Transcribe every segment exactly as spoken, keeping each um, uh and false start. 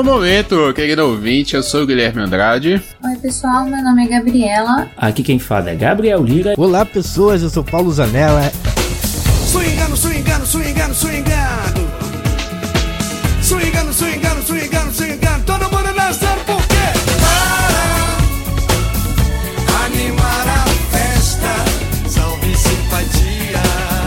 momento, querido ouvinte, eu sou o Guilherme Andrade. Oi pessoal, meu nome é Gabriela. Aqui quem fala é Gabriel Lira. Olá pessoas, eu sou Paulo Zanella. Swingando, swingando, swingando, swingando. Swingando, swingando, swingando, swingando. Todo mundo dançando por quê? Para animar a festa, salve simpatia.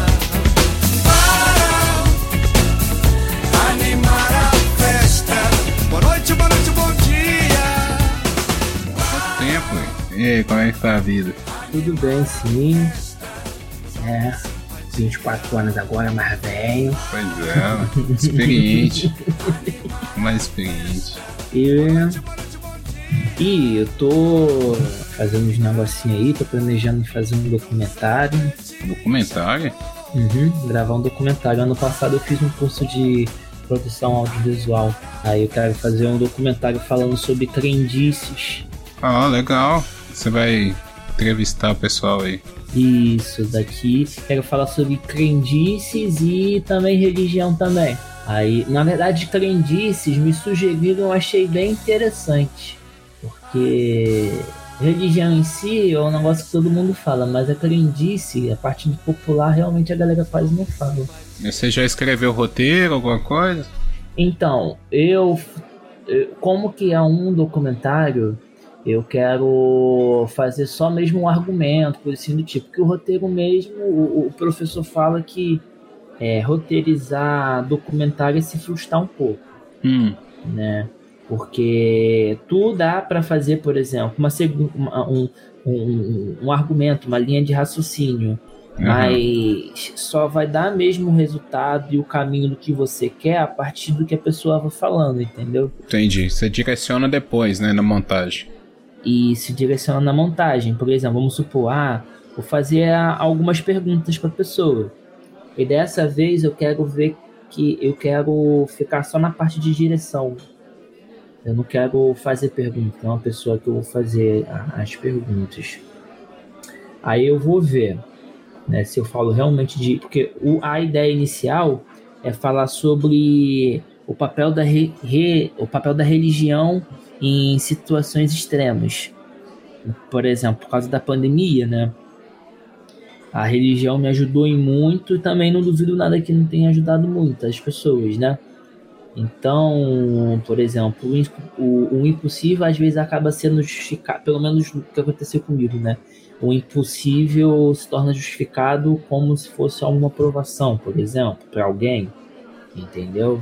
Para animar a festa. Boa noite, boa noite, bom dia. Quanto tempo, hein? E aí, como é que tá a vida? Tudo bem, sim. É, vinte e quatro anos agora, mais velho. Pois é, experiente. Mais experiente. E, e eu tô fazendo uns negocinhos aí, tô planejando fazer um documentário. Documentário? Uhum, gravar um documentário. Ano passado eu fiz um curso de produção audiovisual. Aí eu quero fazer um documentário falando sobre crendices. Ah, legal. Você vai entrevistar o pessoal aí. Isso, daqui quero falar sobre crendices e também religião também. Aí, na verdade, crendices me sugeriram, eu achei bem interessante, porque religião em si é um negócio que todo mundo fala, mas a crendice, a parte do popular, realmente a galera quase não fala. Você já escreveu roteiro, alguma coisa? Então, eu, eu como que é um documentário, eu quero fazer só mesmo um argumento, coisa assim do tipo, porque o roteiro mesmo, o, o professor fala que é, roteirizar documentário é se frustrar um pouco, Hum. né? Porque tu dá para fazer, por exemplo, uma, uma, um, um, um argumento, uma linha de raciocínio, uhum. Mas só vai dar mesmo o resultado e o caminho do que você quer a partir do que a pessoa vai falando, entendeu? Entendi. Você direciona depois, né, na montagem. E se direciona na montagem. Por exemplo, vamos supor, ah, vou fazer algumas perguntas para a pessoa. E dessa vez eu quero ver que eu quero ficar só na parte de direção. Eu não quero fazer pergunta, é uma pessoa que eu vou fazer as perguntas. Aí eu vou ver, né, se eu falo realmente de... Porque o, a ideia inicial é falar sobre o papel da, re, re, o papel da religião em situações extremas. Por exemplo, por causa da pandemia, né? A religião me ajudou em muito e também não duvido nada que não tenha ajudado muito as pessoas, né? Então, por exemplo, o, o impossível às vezes acaba sendo justificado, pelo menos o que aconteceu comigo, né? O impossível se torna justificado como se fosse alguma aprovação, por exemplo, para alguém, entendeu?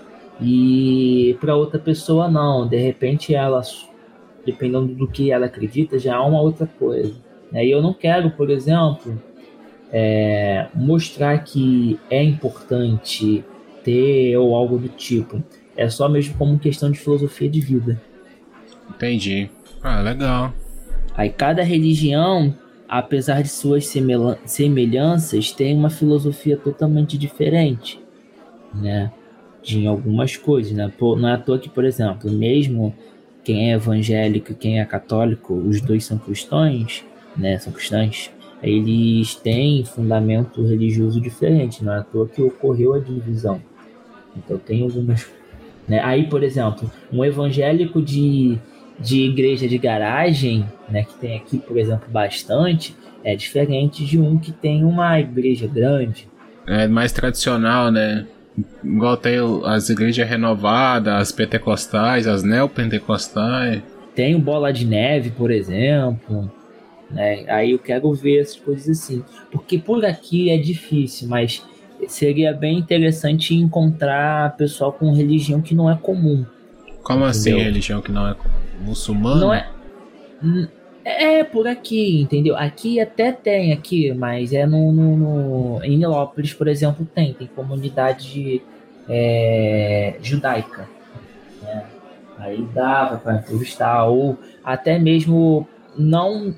E para outra pessoa não, de repente ela, dependendo do que ela acredita, já há uma outra coisa, né? E eu não quero, por exemplo, é, mostrar que é importante ter ou algo do tipo. É só mesmo como questão de filosofia de vida. Entendi. Ah, legal. Aí cada religião, apesar de suas semel- semelhanças, tem uma filosofia totalmente diferente, né? De algumas coisas, né? Por, não é à toa que, por exemplo, mesmo quem é evangélico e quem é católico, os dois são cristãos, né? São cristãos. Eles têm fundamento religioso diferente, não é à toa que ocorreu a divisão. Então tem algumas, né? Aí, por exemplo, um evangélico de, de igreja de garagem, né, que tem aqui, por exemplo, bastante, é diferente de um que tem uma igreja grande. É mais tradicional, né? Igual tem as igrejas renovadas, as pentecostais, as neopentecostais. Tem o Bola de Neve, por exemplo, né? Aí eu quero ver essas coisas assim, porque por aqui é difícil, mas seria bem interessante encontrar pessoal com religião que não é comum. Como entendeu? Assim religião que não é muçulmana? Não é, é por aqui, entendeu? Aqui até tem aqui, mas é no, no, no em Nilópolis, por exemplo, tem tem comunidade é, judaica, né? Aí dava para entrevistar, ou até mesmo não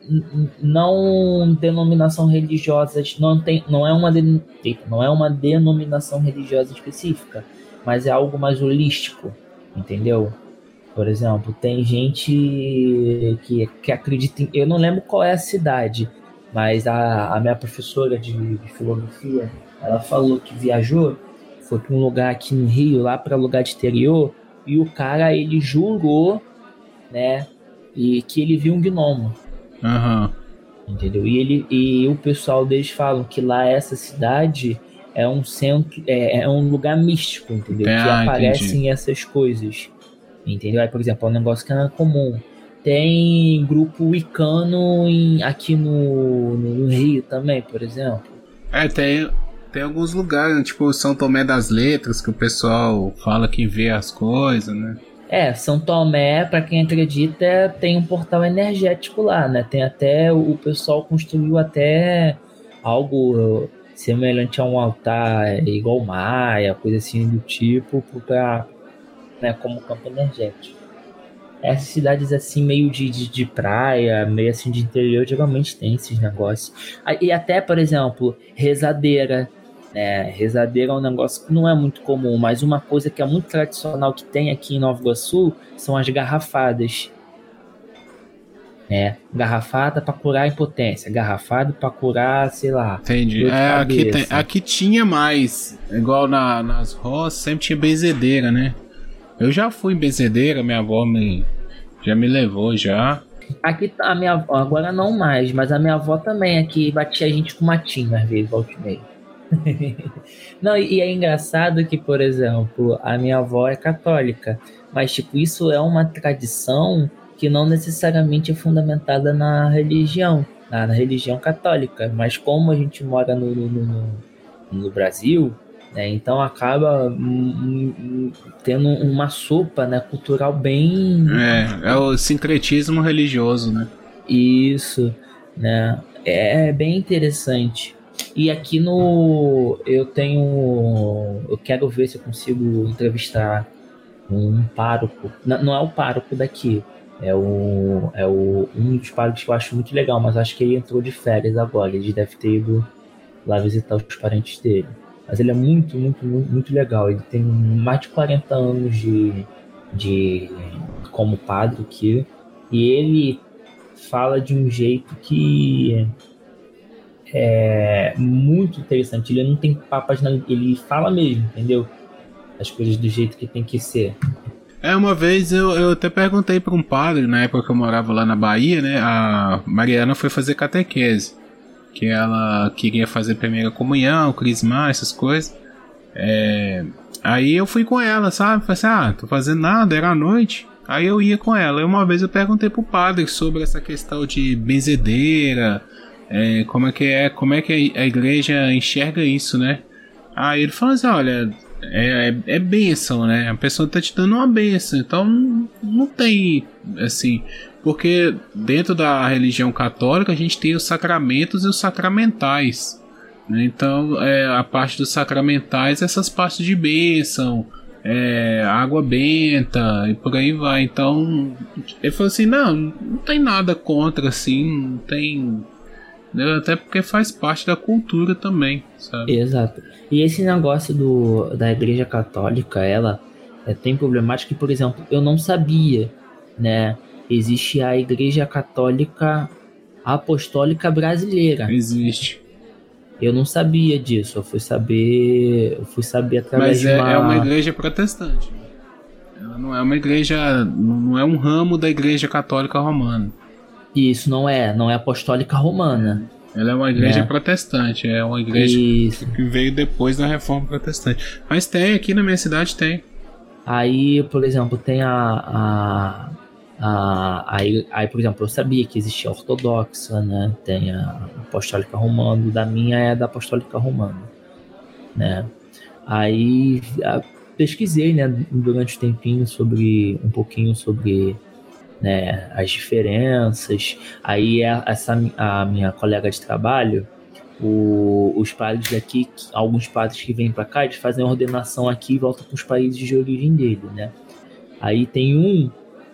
não denominação religiosa, não tem, não é uma de, não é uma denominação religiosa específica, mas é algo mais holístico, entendeu? Por exemplo, tem gente que, que acredita em, eu não lembro qual é a cidade, mas a, a minha professora de, de filosofia, ela falou que viajou, foi para um lugar aqui no Rio, lá para lugar de exterior, e o cara, ele jurou, né, e que ele viu um gnomo. Aham. Entendeu? E, ele, e o pessoal deles falam que lá essa cidade é um centro, é, é um lugar místico, entendeu? É, que ah, aparecem entendi. essas coisas. Entendeu? Aí, por exemplo, é um negócio que não é comum. Tem grupo wicano em, aqui no, no Rio também, por exemplo. É, tem, tem alguns lugares, tipo São Tomé das Letras, que o pessoal fala que vê as coisas, né? É, São Tomé, pra quem acredita, tem um portal energético lá, né? Tem até, o pessoal construiu até algo semelhante a um altar igual Maia, coisa assim do tipo, pra, né, como campo energético. Essas cidades assim, meio de, de, de praia, meio assim de interior, geralmente tem esses negócios. Ah, e até, por exemplo, rezadeira, né? Rezadeira é um negócio que não é muito comum, mas uma coisa que é muito tradicional que tem aqui em Nova Iguaçu são as garrafadas. Né? Garrafada para curar impotência, garrafada para curar, sei lá. Entendi. É, aqui, tem, aqui tinha mais, igual na, nas roças, sempre tinha benzedeira, né? Eu já fui em benzedeira, minha avó me, já me levou já. Aqui a minha avó, agora não mais, mas a minha avó também aqui batia a gente com matinho às vezes, volta e meia. Não, e é engraçado que, por exemplo, a minha avó é católica, mas tipo, isso é uma tradição que não necessariamente é fundamentada na religião, na, na religião católica, mas como a gente mora no, no, no, no Brasil, né, então acaba hum, hum, tendo uma sopa, né, cultural bem... É, é o sincretismo religioso, né? Isso, né, é bem interessante. E aqui no... eu tenho... eu quero ver se eu consigo entrevistar um pároco. Não, não é o pároco daqui. É, o, é o, um dos párocos que eu acho muito legal, mas acho que ele entrou de férias agora. Ele deve ter ido lá visitar os parentes dele. Mas ele é muito, muito, muito, muito legal. Ele tem mais de quarenta anos de, de como padre aqui. E ele fala de um jeito que é muito interessante. Ele não tem papas, na, ele fala mesmo, entendeu? As coisas do jeito que tem que ser. É, uma vez eu, eu até perguntei para um padre, na época que eu morava lá na Bahia, né? A Mariana foi fazer catequese, que ela queria fazer primeira comunhão, crismar, essas coisas. É, aí eu fui com ela, sabe? Falei assim, ah, tô fazendo nada, era à noite. Aí eu ia com ela. E uma vez eu perguntei pro padre sobre essa questão de benzedeira, é, como é que é, como é que a igreja enxerga isso, né? Aí ele falou assim, olha... É, é, é bênção, né? A pessoa tá te dando uma bênção. Então não, não tem assim. Porque dentro da religião católica a gente tem os sacramentos e os sacramentais, né? Então é, a parte dos sacramentais, essas partes de bênção, é, água benta e por aí vai. Então ele falou assim: não, não tem nada contra, assim, não tem. Até porque faz parte da cultura também, sabe? Exato. E esse negócio do, da igreja católica, ela é, tem problemática que, por exemplo, eu não sabia, né? Existe a igreja católica apostólica brasileira. Existe. Eu não sabia disso, eu fui saber, eu fui saber através Mas de é, uma... é uma igreja protestante. Ela não é uma igreja, não é um ramo da igreja católica romana. Isso, não é, não é apostólica romana. Ela é uma igreja É. protestante, é uma igreja Isso. que veio depois da reforma protestante. Mas tem, aqui na minha cidade tem. Aí, por exemplo, tem a, a, a, aí, aí, por exemplo, eu sabia que existia a ortodoxa, né? Tem a apostólica romana, da minha é da apostólica romana, né? Aí a, pesquisei, né, durante o tempinho sobre um pouquinho sobre, né, as diferenças. Aí essa a minha colega de trabalho, o, os padres daqui, alguns padres que vêm para cá, eles fazem ordenação aqui e voltam para os países de origem dele, né? Aí tem um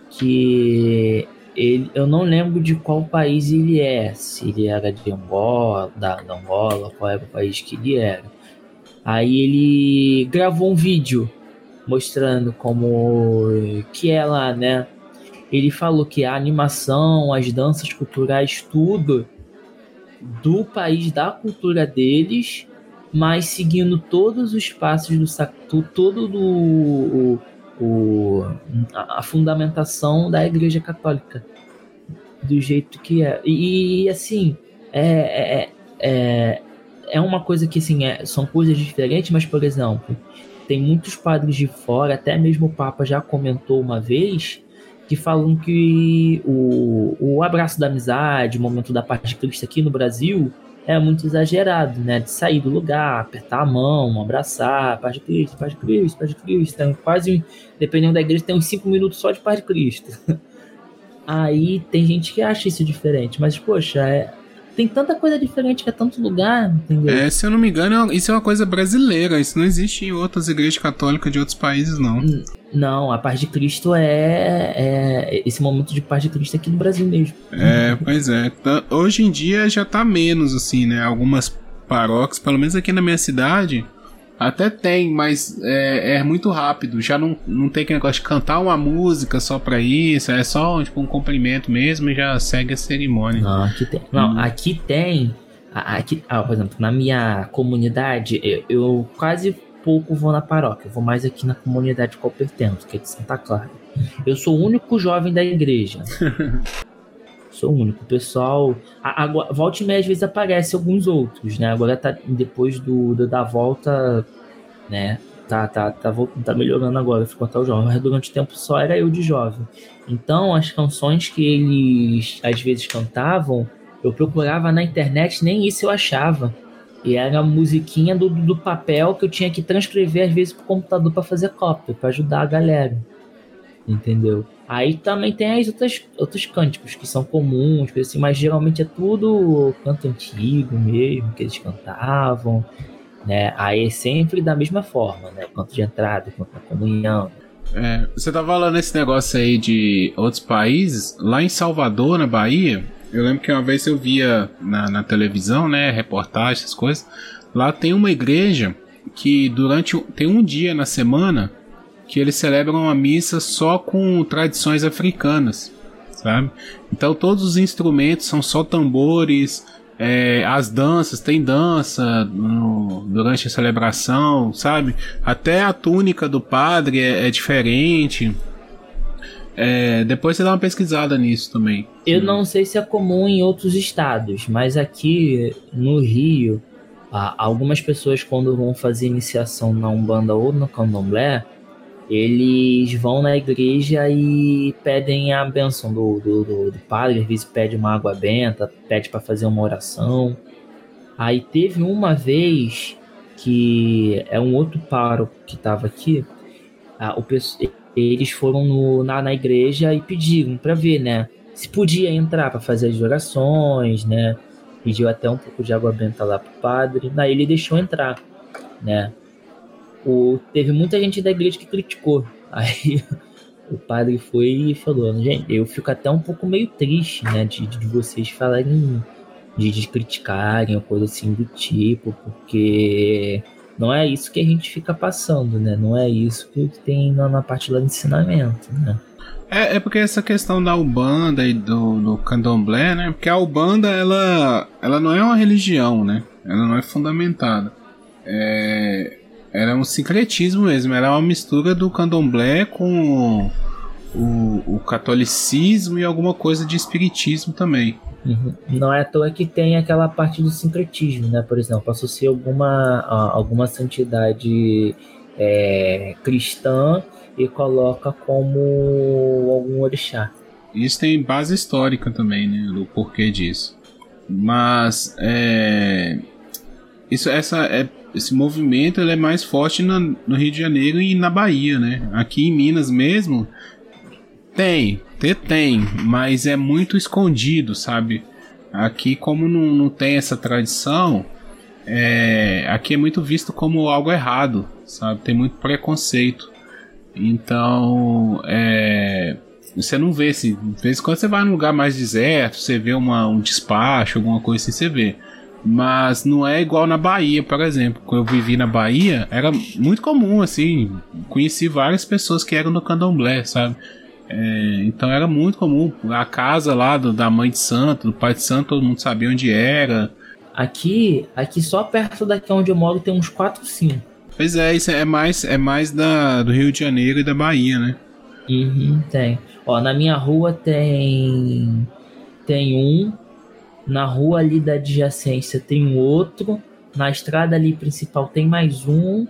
que ele, eu não lembro de qual país ele é, se ele era de Angola, da, da Angola, qual era o país que ele era. Aí ele gravou um vídeo mostrando como que é lá, né? Ele falou que a animação, as danças culturais, tudo do país, da cultura deles, mas seguindo todos os passos do todo do o, o, a, a fundamentação da Igreja Católica do jeito que é. E, e assim, é, é, é, é uma coisa que assim, é, são coisas diferentes, mas, por exemplo, tem muitos padres de fora, até mesmo o Papa já comentou uma vez, que falam que o, o abraço da amizade, o momento da paz de Cristo aqui no Brasil é muito exagerado, né? De sair do lugar, apertar a mão, abraçar, paz de Cristo, paz de Cristo, paz de Cristo. Tem quase, dependendo da igreja, tem uns cinco minutos só de paz de Cristo. Aí tem gente que acha isso diferente, mas, poxa, é, tem tanta coisa diferente que é tanto lugar, entendeu? É, se eu não me engano, isso é uma coisa brasileira, isso não existe em outras igrejas católicas de outros países, não. Não, a paz de Cristo é, é esse momento de paz de Cristo aqui no Brasil mesmo. É, pois é. Hoje em dia já tá menos, assim, né? Algumas paróquias, pelo menos aqui na minha cidade, até tem, mas é, é muito rápido. Já não, não tem aquele negócio de cantar uma música só pra isso, é só tipo um cumprimento mesmo e já segue a cerimônia. Não, aqui tem. Não, hum. aqui tem. Aqui, ah, por exemplo, na minha comunidade, eu, eu quase pouco vou na paróquia, eu vou mais aqui na comunidade que eu pertenço, que é de Santa Clara. Eu sou o único jovem da igreja. Sou o único. O pessoal. A, a, volta e meia às vezes aparece alguns outros, né? Agora tá. Depois do, do da volta, né? Tá, tá, tá, tá melhorando agora, ficou até o jovem. Mas durante o tempo só era eu de jovem. Então, as canções que eles às vezes cantavam, eu procurava na internet, nem isso eu achava. E era a musiquinha do, do papel que eu tinha que transcrever às vezes pro computador para fazer cópia, para ajudar a galera. Entendeu? Aí também tem as outras, outros cânticos que são comuns, assim, mas geralmente é tudo canto antigo mesmo, que eles cantavam, né? Aí sempre da mesma forma, né? Canto de entrada, canto da comunhão. É, você tá falando esse negócio aí de outros países. Lá em Salvador, na Bahia, eu lembro que uma vez eu via na, na televisão, né? Reportagem, essas coisas. Lá tem uma igreja que durante tem um dia na semana que eles celebram uma missa só com tradições africanas, sabe? Então todos os instrumentos são só tambores, é, as danças, tem dança no, durante a celebração, sabe? Até a túnica do padre é, é diferente. É, depois você dá uma pesquisada nisso também. Eu não sei se é comum em outros estados, mas aqui no Rio, algumas pessoas quando vão fazer iniciação na Umbanda ou no Candomblé, eles vão na igreja e pedem a bênção do, do, do, do padre, às vezes pede uma água benta, pede para fazer uma oração. Aí teve uma vez que é um outro pároco que estava aqui, a, o, eles foram no, na, na igreja e pediram para ver, né, se podia entrar para fazer as orações, né, pediu até um pouco de água benta lá pro padre, daí ele deixou entrar, né. O, teve muita gente da igreja que criticou. Aí o padre foi e falou: gente, eu fico até um pouco meio triste, né, de, de vocês falarem, de, de criticarem ou coisa assim do tipo, porque não é isso que a gente fica passando, né? Não é isso que tem na, na parte lá do ensinamento, né? É, é porque essa questão da Umbanda e do, do Candomblé, né? Porque a Umbanda, ela, ela não é uma religião, né? Ela não é fundamentada. É... Era um sincretismo mesmo, era uma mistura do candomblé com o, o catolicismo e alguma coisa de espiritismo também. Uhum. Não é à toa que tem aquela parte do sincretismo, né? Por exemplo, associa alguma, alguma santidade é, cristã e coloca como algum orixá. Isso tem base histórica também, né? Do porquê disso. Mas é, isso, essa é esse movimento ele é mais forte na, no Rio de Janeiro e na Bahia, né? Aqui em Minas mesmo tem, tem, tem, mas é muito escondido, sabe? Aqui como não, não tem essa tradição, é, aqui é muito visto como algo errado, sabe? Tem muito preconceito. Então, é, você não vê, se, de vez em quando você vai num lugar mais deserto, você vê uma, um despacho, alguma coisa assim, você vê. Mas não é igual na Bahia, por exemplo. Quando eu vivi na Bahia, era muito comum, assim. Conheci várias pessoas que eram do candomblé, sabe? É, então era muito comum. A casa lá do, da mãe de santo, do pai de santo, todo mundo sabia onde era. Aqui, aqui só perto daqui onde eu moro tem uns quatro, cinco. Pois é, isso é mais, é mais da, do Rio de Janeiro e da Bahia, né? Uhum, tem. Ó, na minha rua tem tem um, na rua ali da adjacência tem um outro, na estrada ali principal tem mais um,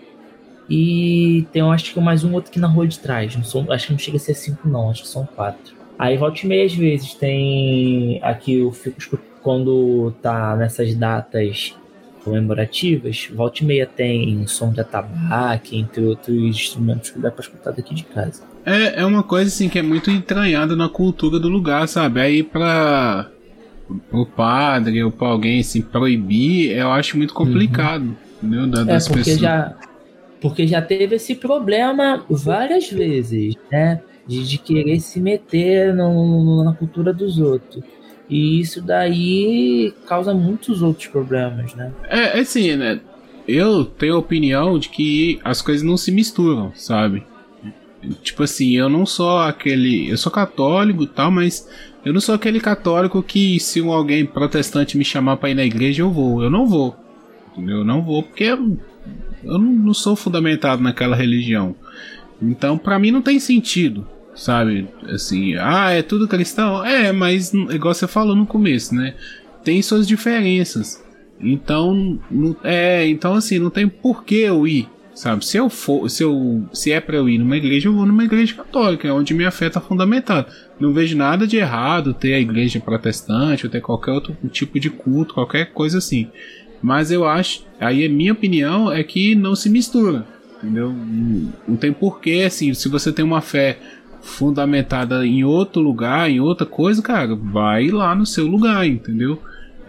e tem, eu acho que mais um outro aqui na rua de trás. Não são, acho que não chega a ser cinco não, acho que são quatro. Aí volta e meia às vezes tem, aqui eu fico escutando quando tá nessas datas comemorativas, volta e meia tem som de atabaque, entre outros instrumentos que dá pra escutar daqui de casa. É, é uma coisa assim que é muito entranhada na cultura do lugar, sabe? Aí pra o padre ou pra alguém assim proibir, eu acho muito complicado, uhum. entendeu? Da, das é, porque pessoas. já, porque já teve esse problema várias vezes, né? De, de querer se meter no, no, na cultura dos outros. E isso daí causa muitos outros problemas, né? É, é assim, né? Eu tenho a opinião de que as coisas não se misturam, sabe? Tipo assim, eu não sou aquele... Eu sou católico e tal, mas eu não sou aquele católico que se um alguém protestante me chamar pra ir na igreja, eu vou. Eu não vou. Eu não vou porque eu, eu não sou fundamentado naquela religião. Então, pra mim não tem sentido. Sabe, assim, ah, é tudo cristão? É, mas igual você falou no começo, né? Tem suas diferenças. Então, não, é, então assim, não tem por que eu ir, sabe? Se eu for, se eu, se é pra eu ir numa igreja, eu vou numa igreja católica, é onde minha fé tá fundamentada. Não vejo nada de errado ter a igreja protestante ou ter qualquer outro tipo de culto, qualquer coisa assim. Mas eu acho, aí a minha opinião é que não se mistura, entendeu? Não, não tem porquê, assim, se você tem uma fé fundamentada em outro lugar, em outra coisa, cara, vai lá no seu lugar, entendeu?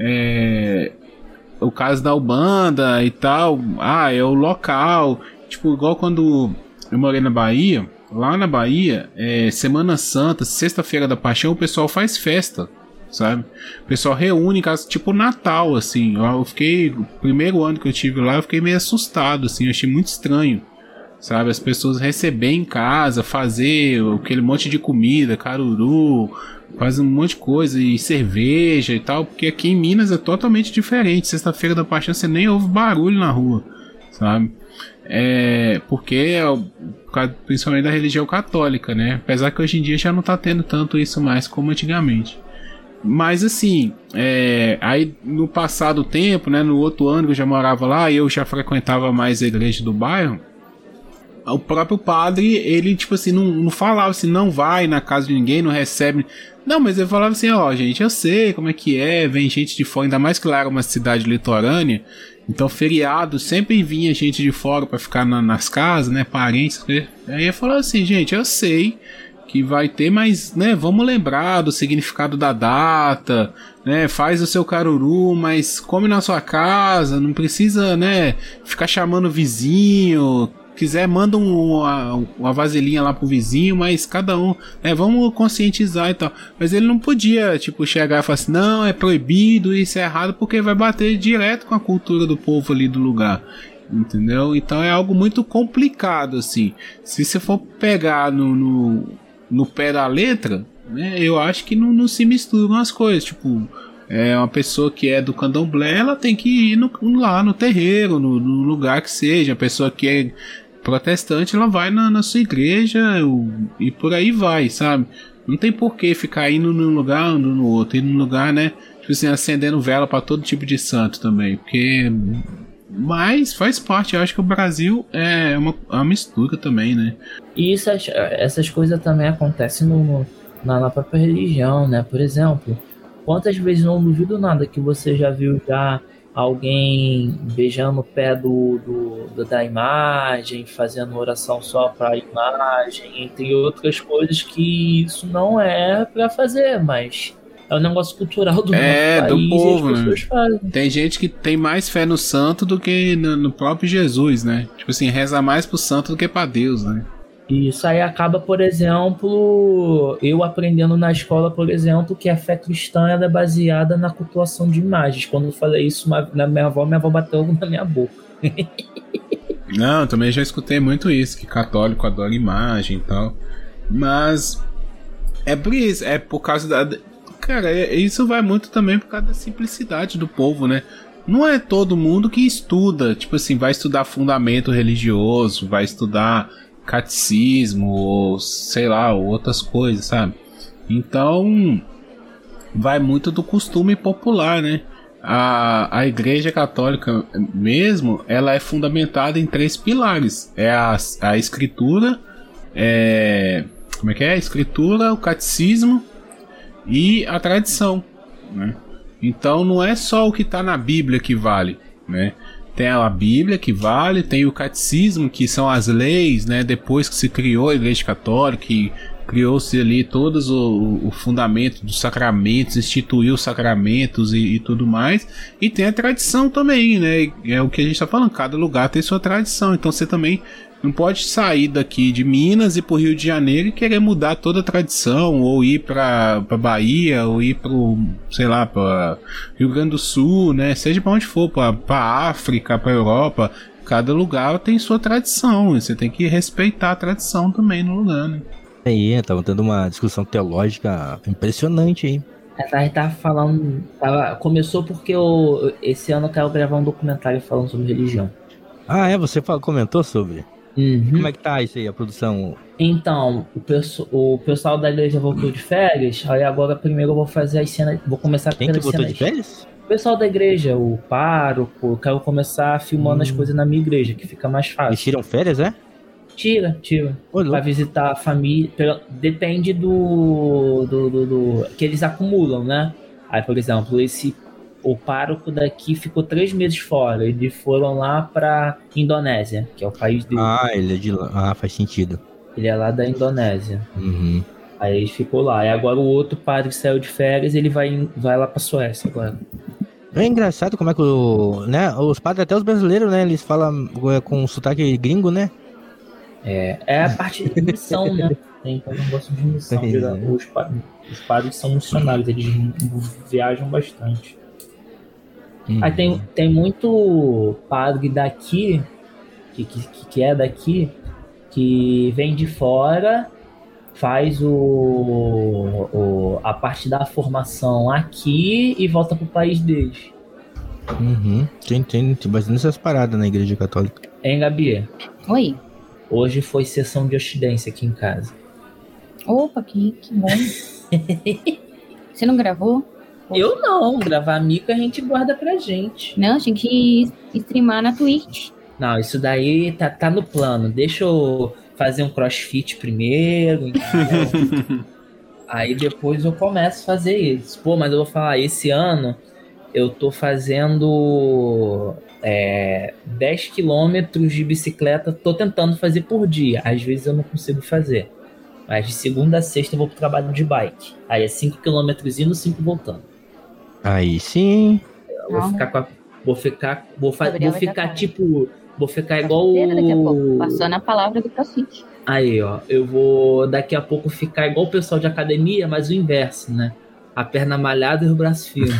É, o caso da Umbanda e tal, ah, é o local, tipo, igual quando eu morei na Bahia, lá na Bahia, é, Semana Santa, Sexta-feira da Paixão, o pessoal faz festa, sabe? O pessoal reúne em casa, tipo Natal, assim. Eu fiquei, o primeiro ano que eu tive lá, eu fiquei meio assustado, assim, eu achei muito estranho. Sabe, as pessoas receber em casa, fazer aquele monte de comida, caruru, faz um monte de coisa, e cerveja e tal, porque aqui em Minas é totalmente diferente. Sexta-feira da Paixão você nem ouve barulho na rua, sabe? É, porque é principalmente da religião católica, né? Apesar que hoje em dia já não tá tendo tanto isso mais como antigamente. Mas assim, é, aí no passado tempo, né, no outro ano que eu já morava lá, e eu já frequentava mais a igreja do bairro, o próprio padre, ele tipo assim, não, não falava assim, não vai na casa de ninguém, não recebe. Não, mas ele falava assim, ó, gente, eu sei como é que é, vem gente de fora, ainda mais que lá era uma cidade litorânea, então feriado sempre vinha gente de fora pra ficar na, nas casas, né, parentes. Aí ele falou assim, gente, eu sei que vai ter, mas, né, vamos lembrar do significado da data, né, faz o seu caruru, mas come na sua casa, não precisa, né, ficar chamando o vizinho. Quiser, manda um, uma, uma vasilhinha lá pro vizinho, mas cada um, é, vamos conscientizar e tal. Mas ele não podia, tipo, chegar e falar assim, não, é proibido, isso é errado, porque vai bater direto com a cultura do povo ali do lugar, entendeu? Então é algo muito complicado, assim. Se você for pegar no, no, no pé da letra, né, eu acho que não, não se misturam as coisas, tipo... É uma pessoa que é do candomblé, ela tem que ir no, lá no terreiro, no, no lugar que seja. A pessoa que é protestante, ela vai na, na sua igreja e por aí vai, sabe? Não tem por que ficar indo num lugar, indo no outro, indo num lugar, né? Tipo assim, acendendo vela para todo tipo de santo também, porque... Mas faz parte, eu acho que o Brasil é uma, uma mistura também, né? E isso, essas coisas também acontecem no, na, na própria religião, né? Por exemplo... Quantas vezes, não duvido nada, que você já viu já alguém beijando o pé do, do, da imagem, fazendo oração só para a imagem, entre outras coisas que isso não é para fazer, mas é um negócio cultural do é, nosso país, do povo, e as pessoas né? fazem. Tem gente que tem mais fé no santo do que no, no próprio Jesus, né? Tipo assim, reza mais pro santo do que pra Deus, né? Isso aí acaba, por exemplo, eu aprendendo na escola, por exemplo, que a fé cristã ela é baseada na cultuação de imagens. Quando eu falei isso na minha avó, minha avó bateu na minha boca. Não, também já escutei muito isso, que católico adora imagem e tal. Mas é por isso, é por causa da... Cara, isso vai muito também por causa da simplicidade do povo, né? não é todo mundo que estuda, tipo assim, vai estudar fundamento religioso, vai estudar catecismo, ou sei lá, outras coisas, sabe? Então, vai muito do costume popular, né? A, a Igreja Católica mesmo, ela é fundamentada em três pilares. É a, a Escritura, é, como é que é? A Escritura, o Catecismo e a tradição, né? Então não é só o que está na Bíblia que vale, né? Tem a Bíblia que vale, tem o Catecismo, que são as leis, né? Depois que se criou a Igreja Católica, que criou-se ali todos o, o fundamento dos sacramentos, instituiu os sacramentos e, e tudo mais. E tem a tradição também, né? É o que a gente está falando, cada lugar tem sua tradição. Então você também não pode sair daqui de Minas e ir pro Rio de Janeiro e querer mudar toda a tradição, ou ir pra, pra Bahia, ou ir pro, sei lá, pra Rio Grande do Sul, né? Seja pra onde for, pra, pra África, pra Europa, cada lugar tem sua tradição, e você tem que respeitar a tradição também no lugar, né? Aí, tava tendo uma discussão teológica impressionante aí. A gente tava falando, tava, começou porque eu, esse ano eu quero gravar um documentário falando sobre religião. Ah, é? Você falou, comentou sobre? Uhum. Como é que tá isso aí, a produção? Então, o, perso- o pessoal da igreja voltou de férias, aí agora primeiro eu vou fazer as cenas, vou começar Quem que pelas voltou cenas. de férias? O pessoal da igreja, o pároco, eu quero começar filmando Hum. as coisas na minha igreja, que fica mais Eles fácil. tiram férias, é? Tira, tira. Ô, louco. Pra visitar a família, pela- depende do, do, do, do- que eles acumulam, né? Aí, por exemplo, esse o pároco daqui ficou três meses fora. Eles foram lá pra Indonésia, que é o país dele. Ah, ele é de lá. Ah, faz sentido. Ele é lá da Indonésia. Uhum. Aí ele ficou lá. E agora o outro padre que saiu de férias, ele vai, vai lá pra Suécia agora. É engraçado como é que o, né, os padres, até os brasileiros, né, eles falam com sotaque gringo, né? É, é a parte de missão, né? Então eu gosto de missão. Pois é. Os, pa- os padres são missionários, eles viajam bastante. Uhum. Aí tem, tem muito padre daqui, que, que, que é daqui, que vem de fora, faz o, o, a parte da formação aqui e volta pro país deles. Uhum. Tem, tem, tem bastante essas paradas na igreja católica. Hein, Gabi? Oi. Hoje foi sessão de ostidência aqui em casa. Opa, que, que bom. Você não gravou? Eu não, gravar mico a gente guarda pra gente. Não, tinha que streamar na Twitch. Não, isso daí tá, tá no plano. Deixa eu fazer um crossfit primeiro, entendeu? Aí depois eu começo a fazer isso. Pô, mas eu vou falar, esse ano eu tô fazendo é, dez quilômetros de bicicleta, tô tentando fazer por dia. Às vezes eu não consigo fazer. Mas de segunda a sexta eu vou pro trabalho de bike. Aí é cinco quilômetros indo, cinco voltando. Aí sim. Eu vou Ah, ficar com a, Vou ficar. Vou, fa- Gabriel vou vai ficar tacar. tipo. Vou ficar igual Crossfiteira daqui a pouco. o. Passou na palavra do CrossFit. Aí, ó. Eu vou daqui a pouco ficar igual o pessoal de academia, mas o inverso, né? A perna malhada e o braço firme.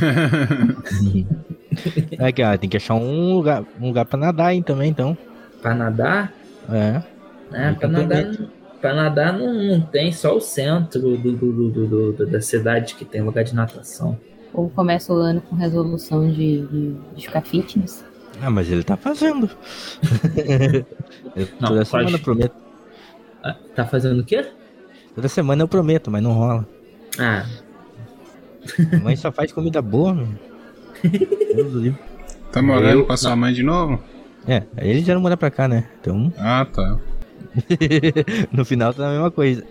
É que ah, tem que achar um lugar, um lugar pra nadar aí também, então. Pra nadar, É. né? Tem Pra nadar, campeonato. pra nadar não, não tem, só o centro do, do, do, do- do- da cidade que tem lugar de natação. Ou começa o ano com resolução de, de, de ficar fitness. Ah, mas ele tá fazendo. Eu, Não, toda cross- semana eu prometo. Ah, tá fazendo o quê? Toda semana eu prometo, mas não rola. Ah, A mãe só faz comida boa, meu. Deus do livro. Tá morando Eu- com a sua mãe de novo? É, aí ele já não mora pra cá, né? Então, Ah, tá. no final tá a mesma coisa.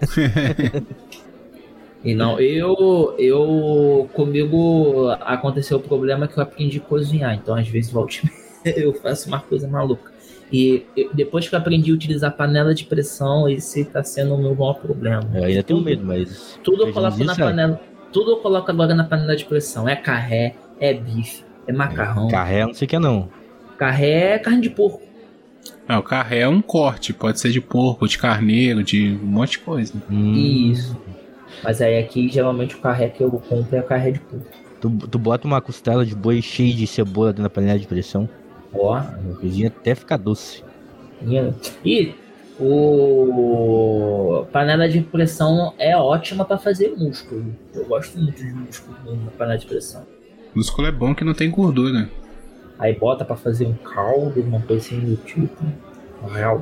e não, eu, eu, comigo aconteceu o problema que eu aprendi a cozinhar, então às vezes volte eu faço uma coisa maluca. E eu- depois que eu aprendi a utilizar panela de pressão, esse tá sendo o meu maior problema. Eu ainda tenho Tudo- medo, mas. Tudo eu feijãozinho coloco na sai. panela, tudo eu coloco agora na panela de pressão. É carré, é bife, é macarrão. Carré, não sei o que não. Carré é carne de porco. Ah, o carré é um corte, pode ser de porco, de carneiro, de um monte de coisa. Hum, Isso. Mas aí aqui, geralmente, o carré que eu compro é carré de porco. Tu, tu bota uma costela de boi cheia de cebola dentro da panela de pressão. Ó, A cozinha até fica doce. e o panela de pressão é ótima para fazer músculo. Eu gosto muito de músculo na panela de pressão. Músculo é bom que não tem gordura. Aí bota pra fazer um caldo, uma coisa assim do tipo. Real.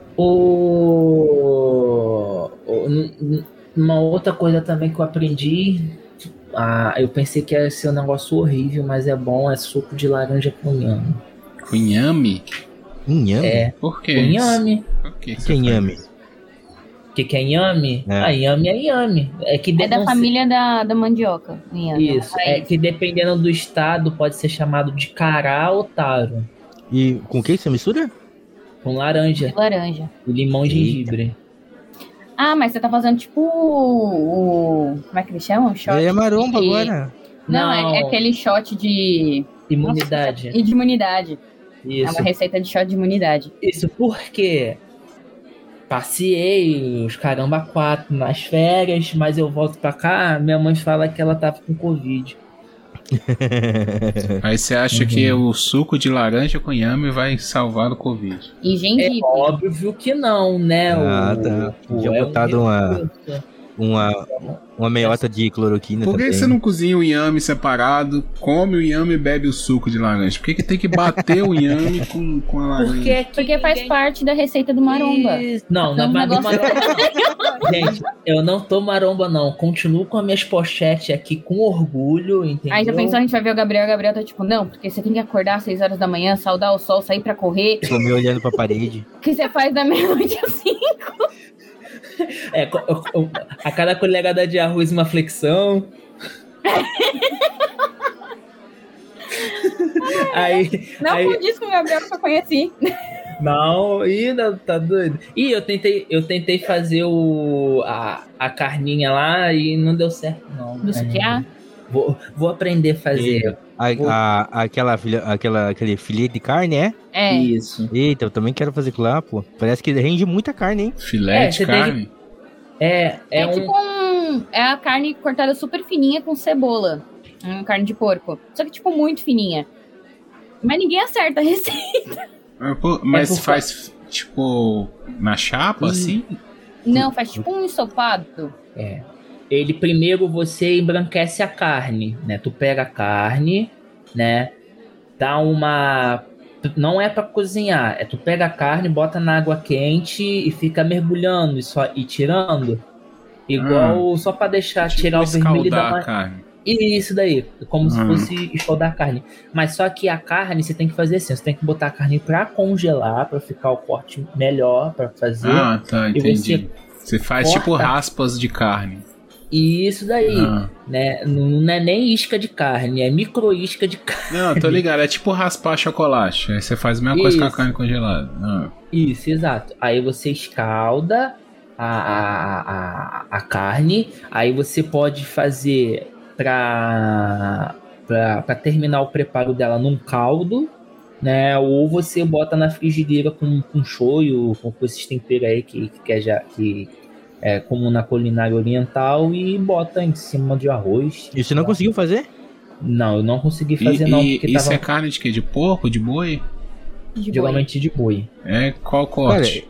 O... o- Uma outra coisa também que eu aprendi, ah, eu pensei que ia ser um negócio horrível, mas é bom, é suco de laranja com inhame. Com inhame? Inhame? É, Por com que isso? inhame. Por que O você que é faz inhame? isso? O que, que é inhame? É. Ah, inhame é inhame. É, que É de- da não sei- família da, da mandioca. inhame, Isso, a é raiz. que dependendo do estado pode ser chamado de cará ou taro. E com o que você mistura? Com laranja, Laranja. e limão e Eita. gengibre. Ah, mas você tá fazendo tipo o... o- como é que eles chamam? Shot É maromba de- agora. Não, é- Não. É, aquele shot de... Imunidade. Nossa, de imunidade. É Isso. uma receita de shot de imunidade. Isso porque passeei os caramba quatro nas férias, mas eu volto pra cá, minha mãe fala que ela tava com Covid. Aí você acha Uhum. que o suco de laranja com inhame vai salvar o Covid? E É gengibre. óbvio que não, né? Ah, o, tá. o- Tinha é um botado uma- recurso. Uma, uma meiota de cloroquina Por que também. você não cozinha o inhame separado, come o inhame e bebe o suco de laranja? Por que, que tem que bater o inhame com, com a laranja? Porque, que Porque faz ninguém- parte da receita do maromba. Isso. Não, não é É um mais do negócio- maromba. Gente, eu não tô maromba, não. Continuo com as minhas pochetes aqui com orgulho, entendeu? Aí já pensou, a gente vai ver o Gabriel, o Gabriel tá tipo, não, porque você tem que acordar às seis horas da manhã, saudar o sol, sair pra correr. Comer olhando pra parede. O que você faz da meia-noite assim? É, co- co- a cada colherada de arroz uma flexão. aí, Não aí, foi disso com o Gabriel que eu conheci. não, ih, não, tá doido. Ih, eu tentei, eu tentei fazer o a, a carninha lá e não deu certo, não. Do suquiá? Vou, vou aprender a fazer. A, a- aquela, filha- aquela, aquele filé de carne, é? É. Isso. Eita, eu também quero fazer aquilo lá, pô. Parece que rende muita carne, hein? Filé É, de você tem carne? É, é, É, um. tipo um. É a carne cortada super fininha com cebola. Uma carne de porco. Só que, tipo, muito fininha. Mas ninguém acerta a receita. Ah, pô, Mas É por- faz, tipo, na chapa, Hum. assim? Não, faz tipo um ensopado. É. Ele primeiro você embranquece a carne, né? Tu pega a carne, né? Dá uma. Não é pra cozinhar, é tu pega a carne, bota na água quente e fica mergulhando e, só, e tirando. Igual só pra deixar Tipo tirar o vermelho e dar escaldar a uma. carne. Isso daí, como se Hum. fosse escaldar a carne. Mas só que a carne você tem que fazer assim, você tem que botar a carne pra congelar, pra ficar o corte melhor pra fazer. Ah, tá, E entendi. você Você faz corta- tipo raspas de carne. E isso daí, Ah. né? Não, não é nem isca de carne, é micro isca de carne. Não, tô ligado, é tipo raspar chocolate. Aí você faz a mesma coisa com a Isso. carne congelada. Ah. Isso, exato. Aí você escalda a, a, a, a carne, aí você pode fazer pra, pra, pra terminar o preparo dela num caldo, né? Ou você bota na frigideira com, com shoyu, com, com esses temperos aí que, que, é já, que é comum na culinária oriental e bota em cima de arroz. E você não conseguiu fazer? Não, eu não consegui E, fazer não, e porque isso tava é carne de quê? De porco? De boi? De boi. geralmente de boi. É qual corte?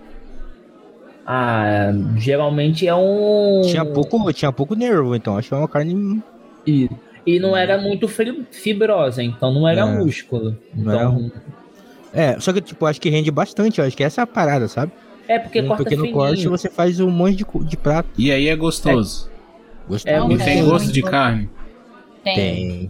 Ah, geralmente é um... Tinha pouco, tinha pouco nervo, então. Acho que é uma carne. E, e não era muito fri- fibrosa, então não era É. músculo. Não Então, É, só que, tipo, acho que rende bastante. Eu acho que essa é a parada, sabe? é porque Um corta pequeno fininho. corte você faz um monte de, co- de prato. E aí é gostoso. Gostou? É, Não, E muito tem é, gosto muito de bom. carne? Tem. Tem.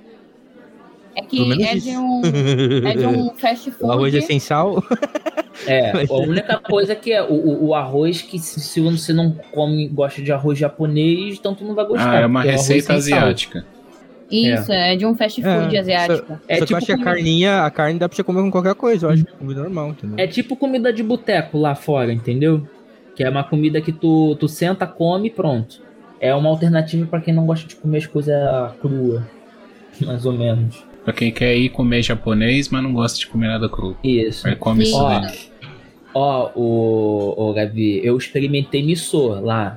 É Pelo que menos é isso. de um. É de um fast O arroz food. é sem sal. É, a única coisa que é o, o, o arroz que se, se você não come, gosta de arroz japonês, então tu não vai gostar. Ah, é uma porque o arroz receita sem sal. asiática. Isso, é. de um fast food asiático. Só, É só que tipo eu acho que a comida- carninha, a carne dá pra você comer com qualquer coisa. Eu acho que é comida normal, entendeu? É tipo comida de boteco lá fora, entendeu? Que é uma comida que tu, tu senta, come e pronto. É uma alternativa pra quem não gosta de comer as coisas cruas, mais ou menos. Pra quem quer ir comer japonês, mas não gosta de comer nada cru. Isso. Aí come isso Sim. Ó, daí. Ó, o, o Gavi, eu experimentei miso lá.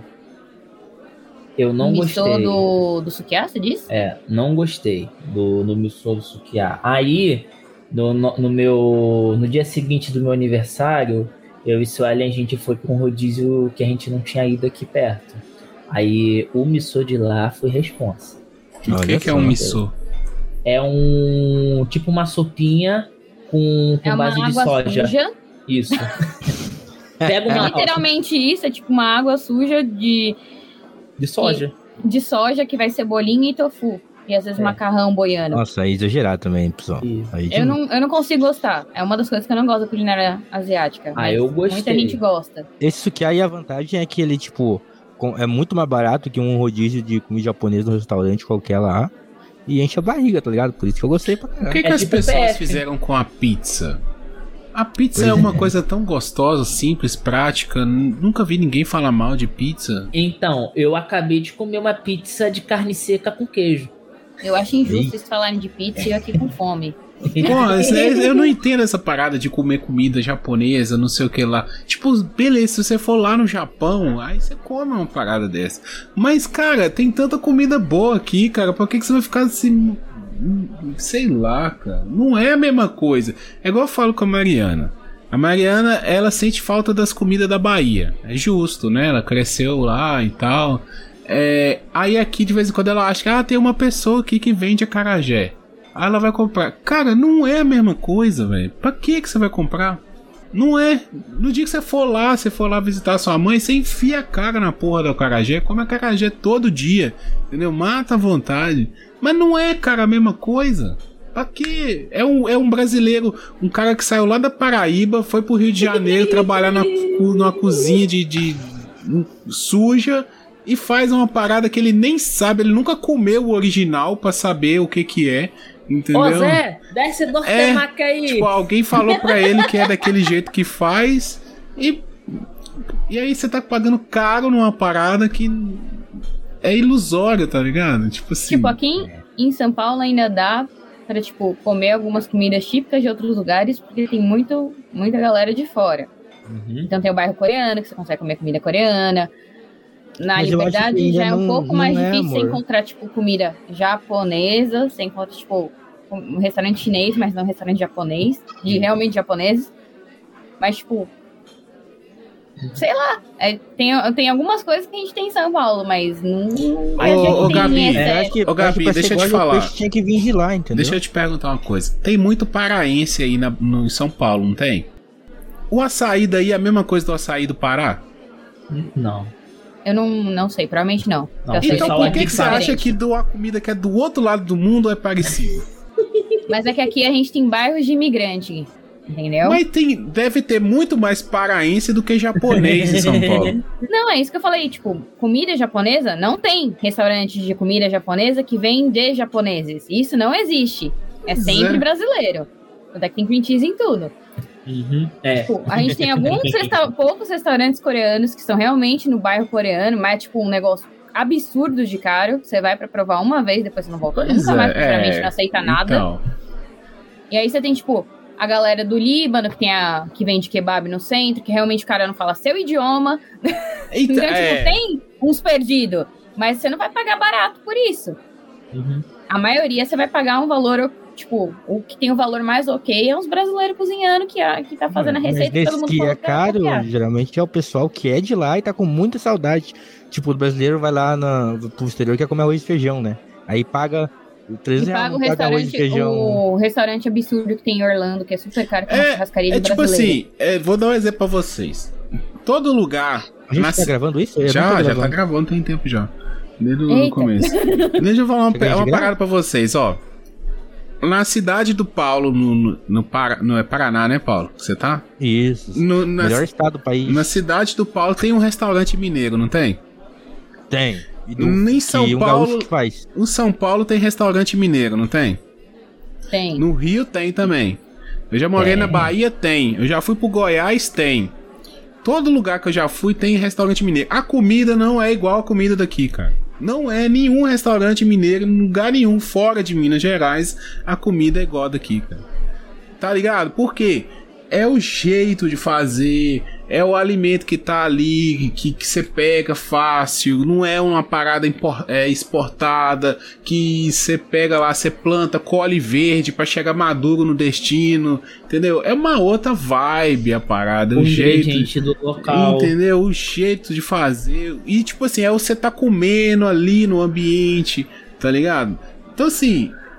Eu não Miso gostei. do, do sukiá, você disse? É, não gostei do, do miso do sukiá. Aí, no, no, no meu, no dia seguinte do meu aniversário, eu e Suelen, a gente foi pra um rodízio que a gente não tinha ido aqui perto. Aí, o miso de lá foi responsa. O que, Olha que é só. um miso? É um tipo uma sopinha com, com É uma base de água soja. suja. Isso. Pega É uma literalmente isso, é tipo uma água suja de, de soja. de soja que vai cebolinha e tofu. E às vezes É. macarrão boiano. Nossa, aí exagerado também, pessoal. Isso. Aí Eu não, eu não consigo gostar. É uma das coisas que eu não gosto da culinária asiática. Ah, mas eu gostei. Muita gente gosta. Esse suki aí, a vantagem é que ele, tipo, com- é muito mais barato que um rodízio de comida japonesa no restaurante qualquer lá. E enche a barriga, tá ligado? Por isso que eu gostei pra O caralho. que, que É as tipo pessoas P F. fizeram com a pizza? A pizza Pois é é. uma coisa tão gostosa, simples, prática. N- Nunca vi ninguém falar mal de pizza. Então, eu acabei de comer uma pizza de carne seca com queijo. Eu acho injusto Ih. vocês falarem de pizza e eu aqui com fome. Pô, isso é- eu não entendo essa parada de comer comida japonesa, não sei o que lá. Tipo, beleza, se você for lá no Japão, aí você come uma parada dessa. Mas, cara, tem tanta comida boa aqui, cara. Por que, que você vai ficar assim. Sei lá, cara. Não é a mesma coisa. É igual eu falo com a Mariana. A Mariana, ela sente falta das comidas da Bahia. É justo, né? Ela cresceu lá e tal. É, aí aqui de vez em quando ela acha que ah, tem uma pessoa aqui que vende acarajé. Aí ela vai comprar. Cara, não é a mesma coisa, velho. Pra que que você vai comprar? Não é. No dia que você for lá, você for lá visitar sua mãe, você enfia a cara na porra do acarajé, come acarajé todo dia, entendeu? Mata à vontade. Mas não é, cara, a mesma coisa. Pra quê? É um, é um brasileiro, um cara que saiu lá da Paraíba, foi pro Rio de Janeiro trabalhar na, numa cozinha de, de suja e faz uma parada que ele nem sabe, ele nunca comeu o original pra saber o que que é, entendeu? Ô Zé, desce do É, temaca aí. Tipo, alguém falou pra ele que é daquele jeito que faz e e aí você tá pagando caro numa parada que é ilusória, tá ligado? Tipo assim. Tipo, aqui em, em São Paulo ainda dá pra, tipo, comer algumas comidas típicas de outros lugares, porque tem muito, muita galera de fora. Uhum. Então tem o bairro coreano, que você consegue comer comida coreana. Na Mas eu acho Liberdade que já é um não- pouco não mais é, difícil você amor. encontrar, tipo, comida japonesa. Você encontra, tipo, um restaurante chinês, mas não um restaurante japonês. De realmente japoneses. Mas, tipo... Sei lá. É, tem, tem algumas coisas que a gente tem em São Paulo, mas não... mas Ô, já que ô, tem Gabi, em É, excesso. acho que, Ô, Gabi, acho que pra deixa ser eu te igual ao falar. peixe tinha que vir de lá, entendeu? Deixa eu te perguntar uma coisa. Tem muito paraense aí na, no, em São Paulo, não tem? O açaí daí é a mesma coisa do açaí do Pará? Não. Eu não, não sei, provavelmente não. Não, Eu sei Então pessoal por é que, que você diferente. acha que do, a comida que é do outro lado do mundo é parecida? Mas é que aqui a gente tem bairros de imigrante, entendeu? Mas tem, deve ter muito mais paraense do que japonês em São Paulo. Não, é isso que eu falei, tipo, comida japonesa, não tem restaurante de comida japonesa que vem de japoneses. Isso não existe. É Pois sempre é. brasileiro. Até que tem cream cheese em tudo. Uhum. É. Tipo, a gente tem alguns resta- poucos restaurantes coreanos que são realmente no bairro coreano, mas é tipo um negócio absurdo de caro. Você vai pra provar uma vez, depois você não volta Pois nunca mais, é, porque geralmente é. não aceita nada. Então, E aí você tem, tipo, a galera do Líbano, que tem a que vende kebab no centro, que realmente o cara não fala seu idioma. eita, Então, tipo, é, tem uns perdidos, mas você não vai pagar barato por isso. Uhum. A maioria você vai pagar um valor, tipo, o que tem o valor mais ok é uns brasileiros cozinhando que, a- que tá fazendo a Mas receita que todo nesse mundo que falou é que vai caro, copiar. geralmente é o pessoal que é de lá e tá com muita saudade. Tipo, o brasileiro vai lá na, pro exterior e quer comer arroz e feijão, né? Aí paga trezentos E reais paga o um prato de arroz e restaurante, feijão. o restaurante absurdo que tem em Orlando, que é super caro, que é uma É, churrascaria é de tipo brasileiro. assim, é, vou dar um exemplo pra vocês. Todo lugar. A gente na tá ci- gravando isso? Eu não tô já, já tá gravando. gravando, tem tempo já. Desde o Eita. começo. Deixa eu falar uma, Você quer uma de parada pra vocês, ó. Na cidade do Paulo, no, no, no, Para, no é Paraná, né, Paulo? Você tá? Isso. No, na, Melhor estado do país. na cidade do Paulo tem um restaurante mineiro, não tem? Tem. E do, Em São que um Paulo- gaúcho que faz. O São Paulo tem restaurante mineiro, não tem? Tem. No Rio tem também. Eu já morei Tem. na Bahia, tem. Eu já fui pro Goiás, tem. Todo lugar que eu já fui tem restaurante mineiro. A comida não é igual a comida daqui, cara. Não é nenhum restaurante mineiro, em lugar nenhum, fora de Minas Gerais, a comida é igual a daqui, cara. Tá ligado? Por quê? É o jeito de fazer, é o alimento que tá ali, que, que você pega fácil, não é uma parada impor- é, exportada, que você pega lá, você planta, colhe verde pra chegar maduro no destino, entendeu? É uma outra vibe a parada, O o jeito... ingrediente do local. Entendeu? O jeito de fazer. E tipo assim, é você tá comendo ali no ambiente, tá ligado? Então assim,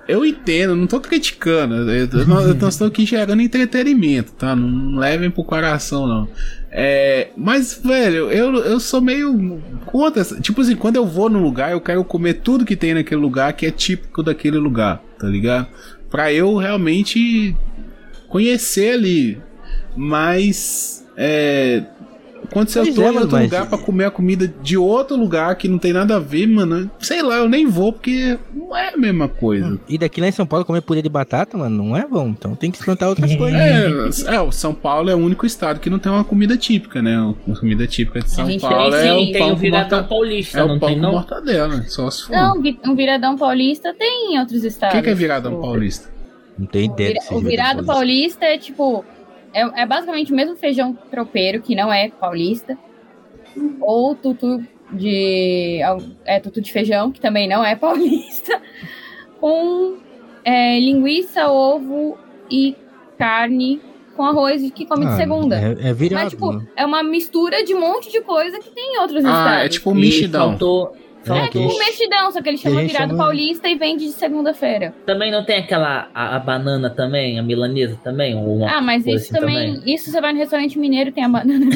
eu entendo, não tô criticando. Eu, eu, nós estamos aqui gerando entretenimento, tá? Não levem pro coração, não. É, mas, velho, eu, eu sou meio contra. Tipo assim, quando eu vou num lugar, eu quero comer tudo que tem naquele lugar que é típico daquele lugar, tá ligado? Pra eu realmente conhecer ali. Mas, é. Quando eu tô em outro lugar pra comer a comida de outro lugar que não tem nada a ver, mano, sei lá, eu nem vou porque não é a mesma coisa. E daqui lá em São Paulo comer purê de batata, mano, não é bom. Então tem que experimentar outras coisas. É, é, o São Paulo é o único estado que não tem uma comida típica, né? A comida típica de São Paulo tem, é sim, o tem pão o viradão morta... paulista, é não o pão tem com não? mortadela, só se for. Não, um viradão paulista tem em outros estados. O que, que é viradão tipo, paulista? Não tem ideia. O, vira, o virado paulista é tipo... É, é basicamente o mesmo feijão tropeiro, que não é paulista. Ou tutu de... É tutu de feijão, que também não é paulista. Com é, linguiça, ovo e carne com arroz que come ah, de segunda. É, é virado. Mas, tipo, né? É uma mistura de um monte de coisa que tem em outros ah, estados. Ah, é tipo um mexidão. Faltou... É tipo um mexidão, só que ele chama virado chama... paulista e vende de segunda-feira. Também não tem aquela a, a banana também, a milanesa também? Uma ah, mas isso assim também, também. Isso você vai no restaurante mineiro tem a banana.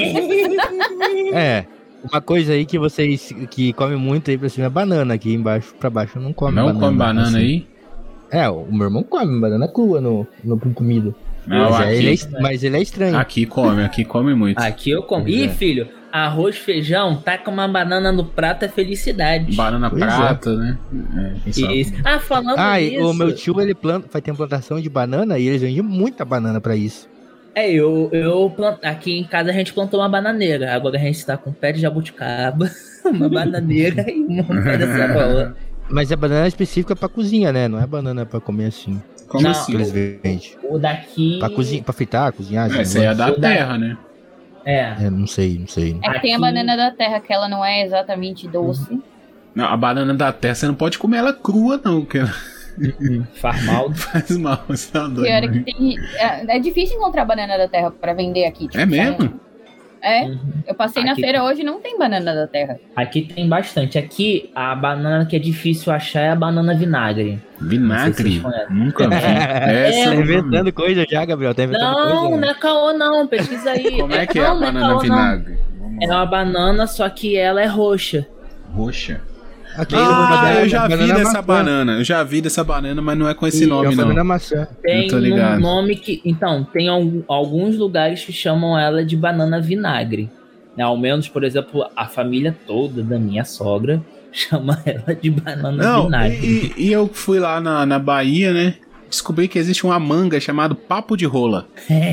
É, uma coisa aí que vocês que comem muito aí pra cima é banana, aqui embaixo pra baixo não come não banana. Não come banana assim. Aí? É, o meu irmão come banana crua no, no comida. Não, mas, aqui, é, ele é, mas ele é estranho. Aqui come, aqui come muito. Aqui eu como. Ih, é. filho, arroz, feijão, tá com uma banana no prato é felicidade. Banana pois prata, é. né? É, isso. Ah, falando ah, nisso... o meu tio, ele planta, vai ter uma plantação de banana e eles vendem muita banana pra isso. É, eu, eu plant... aqui em casa a gente plantou uma bananeira. Agora a gente tá com um pé de jabuticaba, uma bananeira e um pé de cebola. Mas é banana específica pra cozinha, né? Não é banana pra comer assim. Como não, assim? Que eles vendem. O daqui... Pra, cozinha, pra fritar, cozinhar. É, essa aí é da o terra, da... né? É. é. Não sei, não sei. É que tem a banana da terra, que ela não é exatamente doce. Não, a banana da terra, você não pode comer ela crua, não. Porque... Faz mal. Faz mal, você tá doido. Pior é que tem... É, é difícil encontrar banana da terra pra vender aqui. Tipo, é mesmo? Sabe? É, uhum. Eu passei aqui na feira tem... hoje e não tem banana da terra. Aqui tem bastante. Aqui, a banana que é difícil achar é a banana vinagre. Vinagre? Se Nunca vi. É, tá inventando coisa já, Gabriel. Tá inventando não, coisa, não é caô não, pesquisa aí. Como é que não, é a não banana é caô, vinagre? É uma banana, só que ela é roxa. Roxa? Aqui ah, eu já vi dessa maçã. banana. Eu já vi dessa banana, mas não é com esse e nome, não. Banana maçã. Tem um nome que... Então, tem alguns lugares que chamam ela de banana vinagre. Ao menos, por exemplo, a família toda da minha sogra chama ela de banana não, vinagre. E, e eu fui lá na, na Bahia, né? Descobri que existe uma manga chamada papo de rola.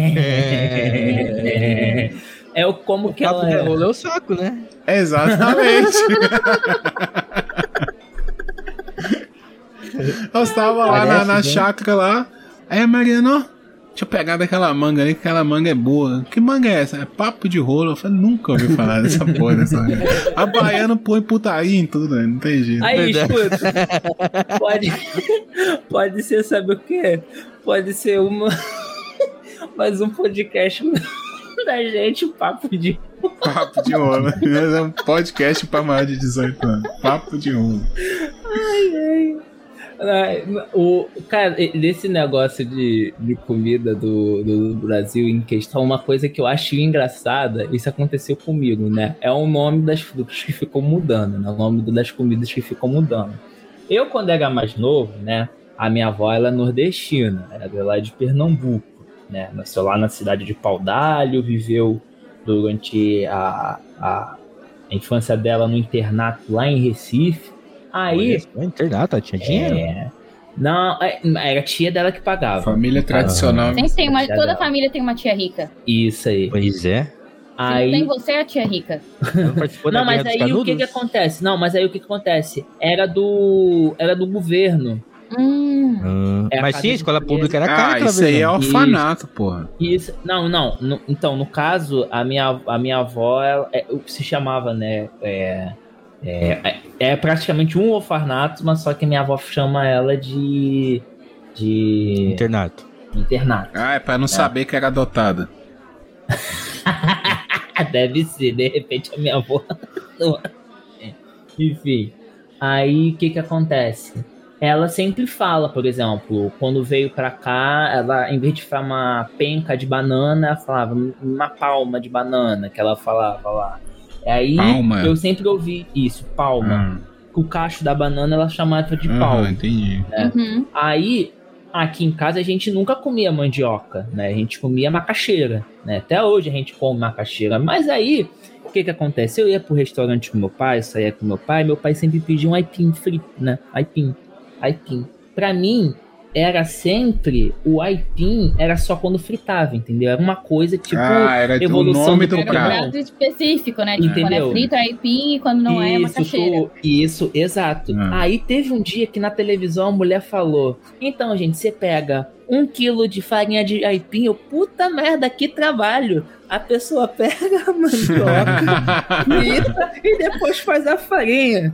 É, é o como o que papo ela de é. rola é o saco, né? Exatamente. Eu estava lá Parece, na, na né? chácara lá. Aí a Mariana, deixa eu pegar daquela manga ali, que aquela manga é boa. Que manga é essa? É papo de rolo. Eu falei, nunca ouvi falar dessa porra dessa manga. A baiana põe putaria em tudo, né? Não tem jeito. Aí, escuta. Pode, pode ser, sabe o quê? Pode ser uma... mais um podcast da gente, papo de Papo de rolo. É um podcast pra mais de dezoito anos. Papo de rolo. Ai, ai. O, cara, desse negócio de, de comida do, do Brasil em questão, uma coisa que eu acho engraçada, isso aconteceu comigo, né? É o nome das frutas que ficou mudando, né? O nome das comidas que ficou mudando. Eu, quando era mais novo, né? A minha avó, ela é nordestina, ela é lá de Pernambuco, né? Nasceu lá na cidade de Paudalho, viveu durante a, a, a infância dela no internato lá em Recife. Aí. O internato, tinha dinheiro? É, não, era a tia dela que pagava. Família tradicional. Sempre tem uma, toda família tem uma tia rica. Isso aí. Pois é. Aí... Tem você é a tia rica. Não, não mas aí o que que acontece? Não, mas aí o que que acontece? Era do, era do governo. Hum. Hum, mas sim, a escola pública era cara. Ah, isso aí é orfanato, isso, porra. Isso, não, não. No, então, no caso, a minha, a minha avó, ela, é, o que se chamava, né? É, é, é praticamente um orfanato, mas só que a minha avó chama ela de. de. Internato. Internato. Ah, é pra não é. saber que era adotada. Deve ser, de repente a minha avó. Enfim. Aí o que que acontece? ela sempre fala, por exemplo, quando veio pra cá, ela, em vez de falar uma penca de banana, ela falava uma palma de banana, que ela falava lá. Aí Palma. eu sempre ouvi isso, palma. Ah, O cacho da banana ela chamava de aham, palma. entendi. Né? Uhum. Aí, aqui em casa a gente nunca comia mandioca, né? A gente comia macaxeira, né? Até hoje a gente come macaxeira. Mas aí, o que que acontece? Eu ia pro restaurante com meu pai, saía com meu pai, meu pai sempre pedia um aipim frito, né? Aipim, aipim. Pra mim, era sempre, o aipim era só quando fritava, entendeu? Era uma coisa tipo Ah, era o evolução nome do do Era um prato. prato específico, né? Tipo, quando Entendeu? é frito é aipim e quando não é, é Isso, macaxeira. tu- isso, exato. Ah. Aí teve um dia que na televisão a mulher falou: então, gente, você pega um quilo de farinha de aipim, eu, puta merda, que trabalho. A pessoa pega a mandioca, frita e depois faz a farinha.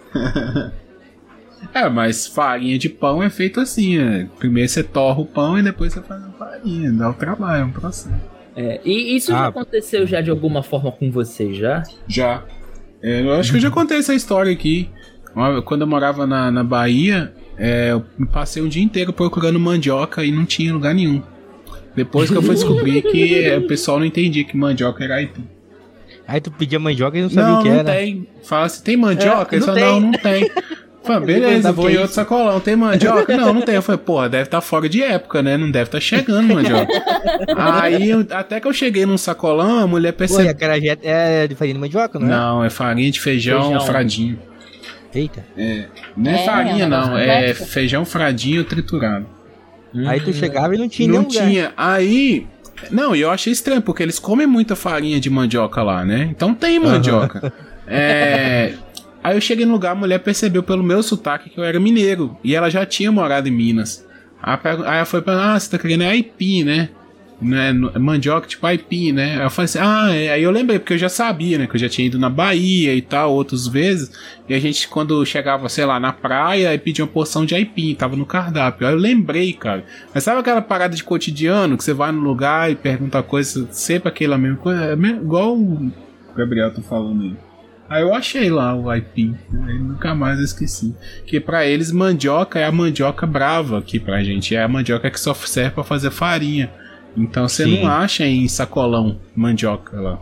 É, mas farinha de pão é feito assim, né? Primeiro você torra o pão e depois você faz a farinha. Dá o trabalho, é um processo. É, e isso já Ah. aconteceu já de alguma forma com você, já? Já. É, eu acho que eu já contei essa história aqui. Uma- Quando eu morava na, na Bahia, é, eu passei um dia inteiro procurando mandioca e não tinha em lugar nenhum. Depois que eu fui descobrir que é, o pessoal não entendia que mandioca era aipim. Aí tu pedia mandioca e não sabia Não, o que não era. tem. Fala assim, tem mandioca? É, Ele não falou, tem. não, não tem. Falei, Eu beleza, perguntava vou o que em é outro isso. sacolão. Tem mandioca? Não, não tem. Eu falei, porra, deve estar fora de época, né? Não deve estar chegando mandioca. Aí, eu- até que eu cheguei num sacolão, a mulher Pô, e percebeu. a acarajé é de farinha de mandioca, não é? Não, é farinha de feijão, Feijão. fradinho. Eita. Não é, É, farinha, é um não. negócio É complexo. feijão fradinho triturado. Aí tu chegava e não tinha Não nenhum lugar. tinha. Aí. Não, e eu achei estranho, porque eles comem muita farinha de mandioca lá, né? Então tem mandioca. É. Aí eu cheguei no lugar, a mulher percebeu pelo meu sotaque que eu era mineiro. E ela já tinha morado em Minas. Aí pergu- aí ela foi pra, ah, você tá querendo é aipim, né? né? no- Mandioca tipo aipim, né? Aí eu falei assim, ah, é. Aí eu lembrei, porque eu já sabia, né? Que eu já tinha ido na Bahia e tal, outras vezes. E a gente, quando chegava, sei lá, na praia, aí pedia uma porção de aipim, tava no cardápio. Aí eu lembrei, cara. Mas sabe aquela parada de cotidiano, que você vai no lugar e pergunta coisa, sempre aquela mesma coisa? É mesmo- igual o Gabriel tá falando aí. Aí eu achei lá o aipim, aí nunca mais eu esqueci. Que pra eles mandioca é a mandioca brava aqui pra gente, é a mandioca que só serve pra fazer farinha. Então você Sim. não acha em sacolão mandioca lá.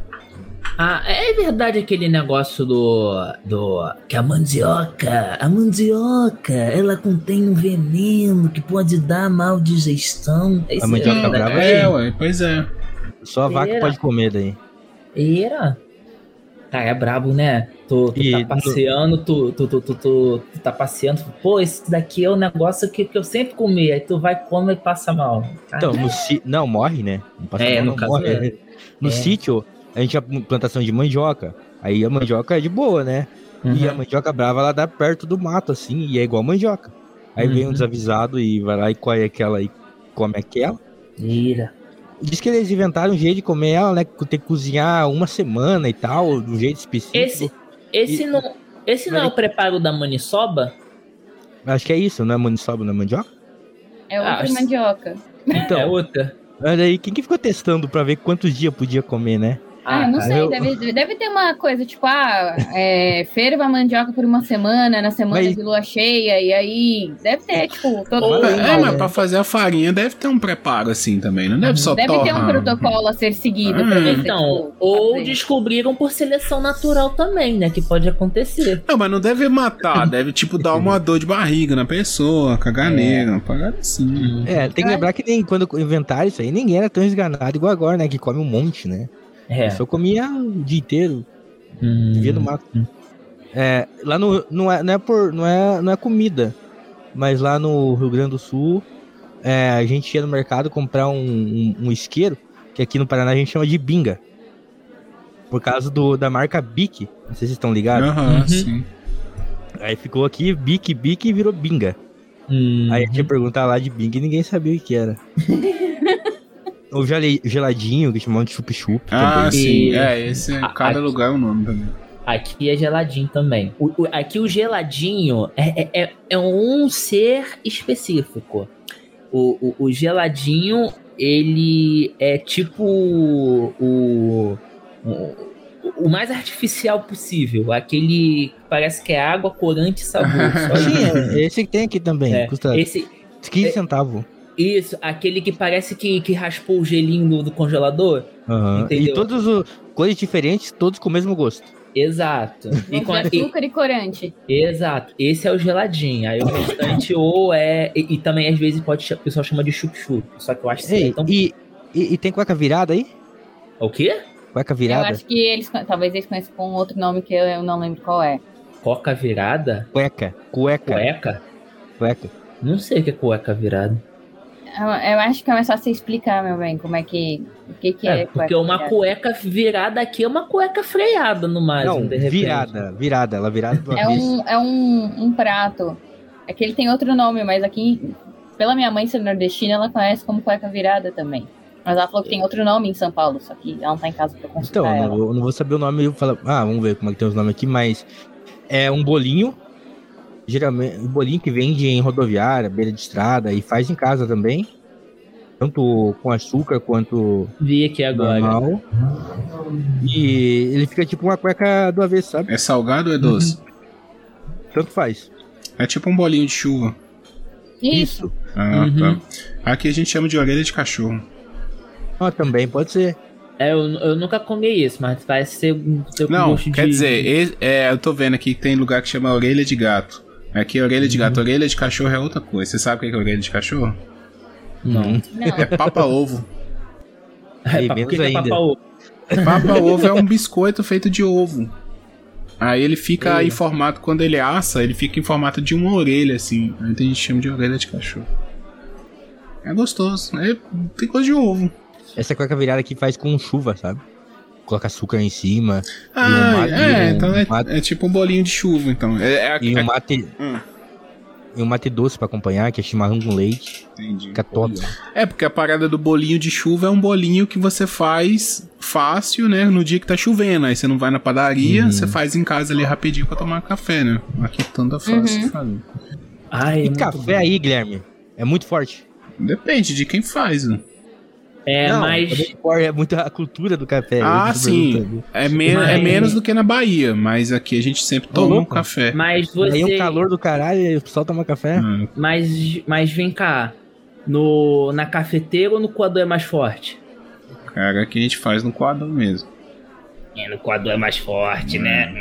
Ah, é verdade aquele negócio do. do. que a mandioca. A mandioca, ela contém um veneno que pode dar mal digestão. A mandioca é, brava é, é- ué, pois é. Só a vaca Será? pode comer daí. Era. Cara, é brabo, né? Tu, tu E tá tu- passeando, tu, tu, tu, tu, tu, tu tá passeando, pô, esse daqui é o negócio que, que eu sempre comi. Aí tu vai, come e passa mal. Então, no si... Não, morre, né? Não passa É, mal, no não caso morre. é. No É. sítio, a gente tinha plantação de mandioca. Aí a mandioca é de boa, né? E a Uhum. mandioca brava, ela dá perto do mato, assim, e é igual mandioca. Aí vem um Uhum. desavisado e vai lá e colhe aquela e come aquela. Ira. Diz que eles inventaram um jeito de comer ela, né? Tem que cozinhar uma semana e tal, de um jeito específico. Esse, esse, E- não, esse não é o preparo da maniçoba? Acho que é isso, não é maniçoba, não é mandioca? É outra Ah, mandioca. É Então, outra. olha aí, quem que ficou testando pra ver quantos dias podia comer, né? Ah, eu não cara, sei, eu- deve, deve ter uma coisa, tipo, ah, é, ferva a mandioca por uma semana, na semana Mas- de lua cheia, e aí deve ter, tipo, todo Ou- É, não, mas né? pra fazer a farinha deve ter um preparo assim também, não deve só deve ter um torrar. protocolo a ser seguido pra Hum. você, Então, tipo, ou fazer. descobriram por seleção natural também, né? Que pode acontecer. Não, mas não deve matar, deve tipo dar uma dor de barriga na pessoa, caganeira, uma parada assim. É, tem que lembrar que nem quando inventaram isso aí, ninguém era tão esganado igual agora, né? Que come um monte, né? É. Eu só comia o dia inteiro, Hum. vivia no mato. É, lá no. Não é, não, é por, não, é, não é comida, mas lá no Rio Grande do Sul, é, a gente ia no mercado comprar um, um, um isqueiro, que aqui no Paraná a gente chama de binga. Por causa do, da marca Bic. Não sei se vocês estão ligados. Aham, Uhum. sim. Aí ficou aqui Bic, Bic e virou binga. Hum. Aí a gente ia perguntar lá de binga e ninguém sabia o que era. O gele- geladinho, que chamavam de chup-chup Ah, também. sim. E- É, esse é, a- cada aqui- lugar é um nome também. Aqui é geladinho também. O- o- aqui o geladinho é, é, é- é um ser específico. O, o, o geladinho, ele é tipo o, o, o, o mais artificial possível. Aquele que parece que é água, corante e sabor. Só Sim, isso. é, esse que tem aqui também. É, Custa esse, quinze é- centavos. isso, aquele que parece que, que raspou o gelinho do, do congelador. Aham. E Entendeu? todos os cores diferentes, todos com o mesmo gosto. Exato. E com a- de e- açúcar e corante. exato. Esse é o geladinho. Aí o restante ou é... E, e também às vezes pode, ch- o pessoal chama de chup-chup. Só que eu acho que Ei, é tão... e, e, e tem cueca virada aí? O quê? Cueca Eu virada? acho que eles, talvez eles conheçam com outro nome que eu, eu não lembro qual é. Coca virada? Cueca. Cueca. Cueca? Cueca. Não sei o que é cueca virada. Eu, eu acho que é mais fácil você explicar, meu bem, como é que. O que, que é, É, porque cueca uma virada. cueca virada aqui é uma cueca freada no máximo, Não, de repente. virada. Virada. Ela virada do É avesso. um, é um, um prato. É que ele tem outro nome, mas aqui, pela minha mãe ser nordestina, ela conhece como cueca virada também. Mas ela falou que tem outro nome em São Paulo, só que ela não tá em casa pra consultar Então, eu ela. não, vou- não vou saber o nome. Eu falo, ah, vamos ver como é que tem os nomes aqui, mas é um bolinho. Geralmente, um bolinho que vende em rodoviária, beira de estrada e faz em casa também. Tanto com açúcar quanto Vi aqui agora. normal. E ele fica tipo uma cueca do avesso, sabe? É salgado ou é doce? Tanto faz. É tipo um bolinho de chuva. Isso. Ah, Uhum. tá. Aqui a gente chama de orelha de cachorro. Ah, também pode ser. É, eu, eu nunca comi isso, mas parece ser, ser com Não, gosto quer de... dizer, e- é, eu tô vendo aqui que tem lugar que chama orelha de gato. Aqui é orelha de gato. Orelha de cachorro é outra coisa. Você sabe o que é orelha de cachorro? Não. Não. É papa-ovo. É, E pra- menos por que que é ainda. papa-ovo? Papa-ovo é um biscoito feito de ovo. Aí ele fica Ei. em formato, quando ele assa, ele fica em formato de uma orelha, assim. Aí a gente chama de orelha de cachorro. É gostoso. É, tem coisa de ovo. Essa cueca virada aqui faz com chuva, sabe? Coloca açúcar em cima. Ah, E um mate- é, um então é, mate- é tipo um bolinho de chuva, então. É, é, E é- um mate, Hum. e um mate doce pra acompanhar, que é chimarrão com leite. Entendi. Fica top. É, porque a parada do bolinho de chuva é um bolinho que você faz fácil, né? No dia que tá chovendo. Aí você não vai na padaria, Uhum. você faz em casa ali rapidinho pra tomar café, né? Aqui tanto é fácil Uhum. de fazer. Ai, E muito café bom. aí, Guilherme? É muito forte. Depende de quem faz, né? É, Não, mas... é muito forte, é muito a cultura do café. Ah, eu tô sim. perguntando. É, men Mas- é menos do que na Bahia, mas aqui a gente sempre toma um louco. café. Mas Aí você... um calor do caralho e o pessoal toma café. Ah, Mas, mas vem cá. No, na cafeteira ou no coador é mais forte? cara, aqui a gente faz no quadro mesmo. É, no coador é mais forte, né?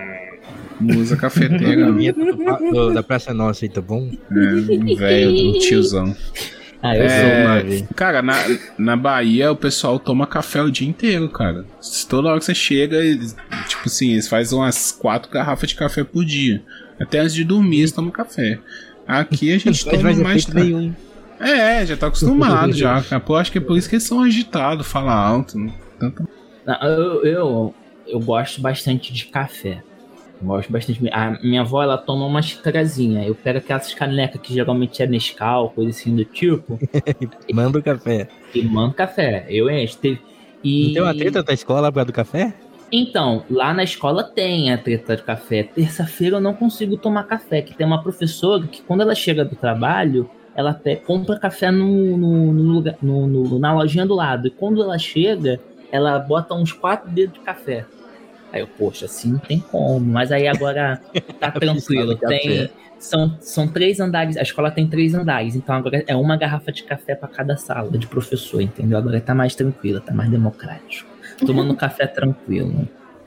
Não usa cafeteira, A não. vinheta do pa- do- da Praça Nossa aí, tá bom? É um velho, um tiozão. Ah, eu É, sou uma vez. Cara, na, na Bahia o pessoal toma café o dia inteiro, cara. Toda hora que você chega, eles, tipo assim, eles fazem umas quatro garrafas de café por dia. Até antes de dormir eles tomam café. Aqui a gente Não faz toma mais mais efeito tarde. nenhum. É, já tá acostumado já, cara. Pô, acho que é por isso que eles são agitados, falam alto. Né? Tanto... Não, eu, eu, eu gosto bastante de café. Eu gosto bastante. A minha avó, ela toma uma xicarazinha. Eu pego aquelas canecas que geralmente é Nescau, coisa assim do tipo, Manda o café. e mando café. Eu encho. Teve- E... Não tem uma treta da escola por causa do café? Então, lá na escola tem a treta de café. Terça-feira eu não consigo tomar café, que tem uma professora que quando ela chega do trabalho, ela pe- compra café no, no, no lugar, no- no- na lojinha do lado. E quando ela chega, ela bota uns quatro dedos de café. Aí eu, poxa, assim não tem como. Mas aí agora tá tranquilo. Precisava de Tem, café. são, são três andares, a escola tem três andares, então agora é uma garrafa de café pra cada sala de professor, entendeu? Agora tá mais tranquila, tá mais democrático. Tomando café tranquilo.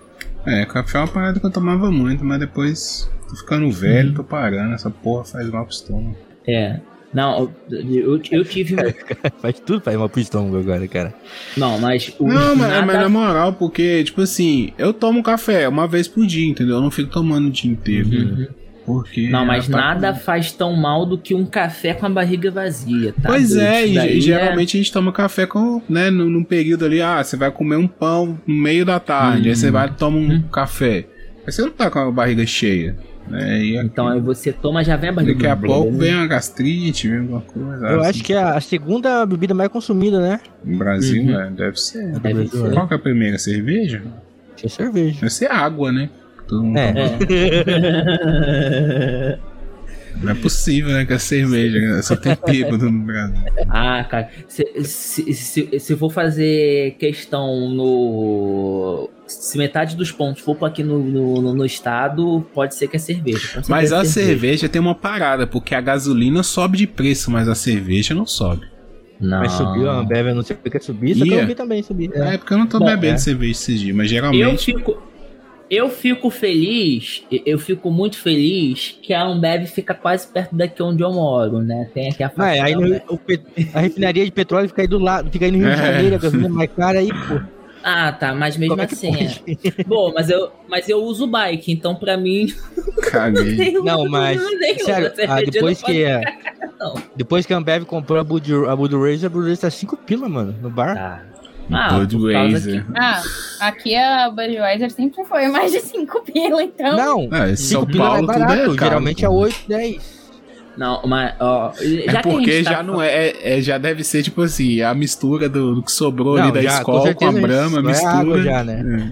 É, café é uma parada que eu tomava muito, mas depois tô ficando velho, tô parando. Essa porra faz mal pro estômago. É. Não, eu, eu tive. Faz tudo pra ir mal pro estômago agora, cara. Não, mas. O Não, mas, nada- mas na moral, porque, tipo assim, eu tomo café uma vez por dia, entendeu? Eu não fico tomando o dia inteiro. Uhum. Porque. Não, mas é pra- nada faz tão mal do que um café com a barriga vazia, tá? Pois doido? é, Isso e, daí e geralmente a gente toma café com, né, num, num período ali, ah, você vai comer um pão no meio da tarde, Hum. aí você vai e toma um Hum. café. Aí você não tá com a barriga cheia, né? E aqui, Então aí você toma, já vem a barriga. daqui a pouco vem uma gastrite, vem alguma coisa. Eu assim. acho que é a segunda bebida mais consumida, né? No Brasil, Uhum. né, deve ser. Deve ser. Qual que é a primeira? Cerveja? Acho que é cerveja. Deve ser água, né? Todo mundo É. toma. É. Não é possível, né? Que a cerveja só tem bêbado no Brasil. Ah, cara, se, se, se, se for fazer questão no... Se metade dos pontos for aqui no, no, no estado, pode ser que é cerveja. Mas é a cerveja. cerveja tem uma parada, porque a gasolina sobe de preço, mas a cerveja não sobe. Não. Mas subiu, a Ambev não sei porque subir, só que Ia. eu vi também subir. É, porque eu não tô Bom, bebendo é. cerveja esses dias, mas Eu geralmente... fico, eu fico feliz, eu fico muito feliz que a Ambev fica quase perto daqui onde eu moro, né? Tem aqui a Não, é, aí no, o pet- a refinaria de petróleo fica aí do lado, fica aí no Rio de É. Janeiro, a gasolina é mais cara aí, pô. Ah, tá, mas mesmo Como é que assim. pode? É. Bom, mas eu, mas eu uso bike, então pra mim. Caguei. Não, mas, sério, ah, depois que é- Não. Depois que a Ambev comprou a Bud, a Budweiser, a Budweiser tá cinco pila, mano, no bar. Tá. Ah, por causa Budweiser. que- Ah, aqui a Budweiser sempre foi mais de cinco pila, então. Não, Ah, em cinco São pila Paulo é tudo barato, é caro. geralmente é oito, dez. Não, mas, ó. É Já que a porque gente tá já não é, é- já deve ser tipo assim, a mistura do, do que sobrou Não, ali da já, com escola com, a certeza Brahma, isso, não é mistura. água já, né?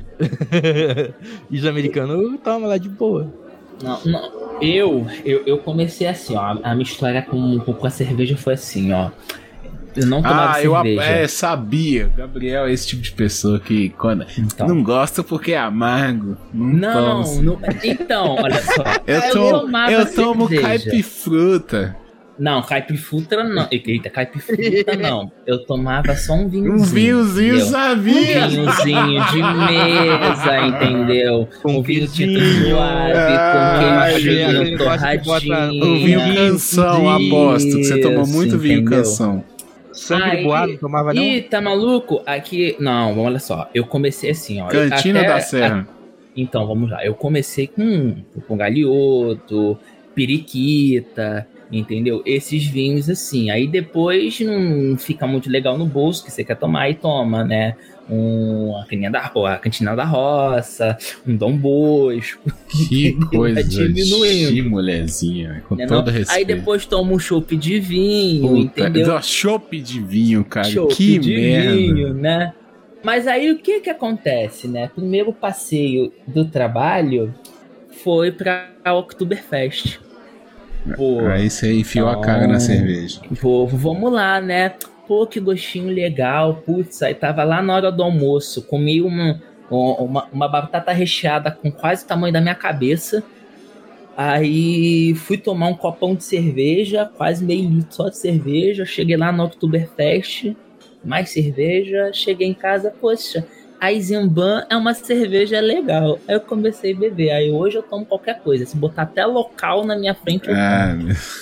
É. E os americanos tomam lá de boa. Não, não. Eu, eu, eu comecei assim, ó. A minha história com, com a cerveja foi assim, ó. Eu não tomava Ah, eu a- cerveja. é, sabia. Gabriel é esse tipo de pessoa que quando Então. não gosta porque é amargo. Não, Não, toma. não. Então, olha só. Eu, eu tomo, tomava eu tomo cerveja. caipifruta. Não, caipifruta não. Eita, caipifruta não. Eu tomava só um vinhozinho. Um vinhozinho, entendeu? sabia? Um vinhozinho de mesa, entendeu? Com Um vinho tinta vinho. suave, Ah, com queijinho, aquele negócio que bota torradinho. Um vinho canção, aposto. Que você tomou Isso, muito vinho entendeu? canção. Sangue Aí- de boa, não tomava não? Ih, tá maluco? Aqui. Não, olha só. Eu comecei assim, ó. Cantina até- da Serra. Então, vamos lá. Eu comecei com, com galioto, periquita, entendeu? Esses vinhos assim. Aí depois não fica muito legal no bolso, que você quer tomar e toma, né? Um, a, cantina da, a cantina da roça, um Dom Bosco. Que coisa diminuindo. de mulherzinha, com né, todo não? respeito. Aí depois toma um chopp de vinho, entendeu? Puta, chopp de vinho, cara. Chopp que de merda. vinho, né? Mas aí o que que acontece, né? Primeiro passeio do trabalho foi pra Oktoberfest. Pô, Aí você enfiou a cara Então- na cerveja. pô, vamos lá, né? Pô, que gostinho legal. Putz, aí tava lá na hora do almoço. Comi uma, uma, uma batata recheada com quase o tamanho da minha cabeça. Aí fui tomar um copão de cerveja, quase meio litro só de cerveja. Cheguei lá no Oktoberfest, mais cerveja. Cheguei em casa, poxa, a Eisenbahn é uma cerveja legal. Aí eu comecei a beber. Aí hoje eu tomo qualquer coisa. Se botar até local na minha frente, eu tomo. Ah,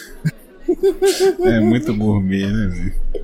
meu. É muito gourmet, né, velho?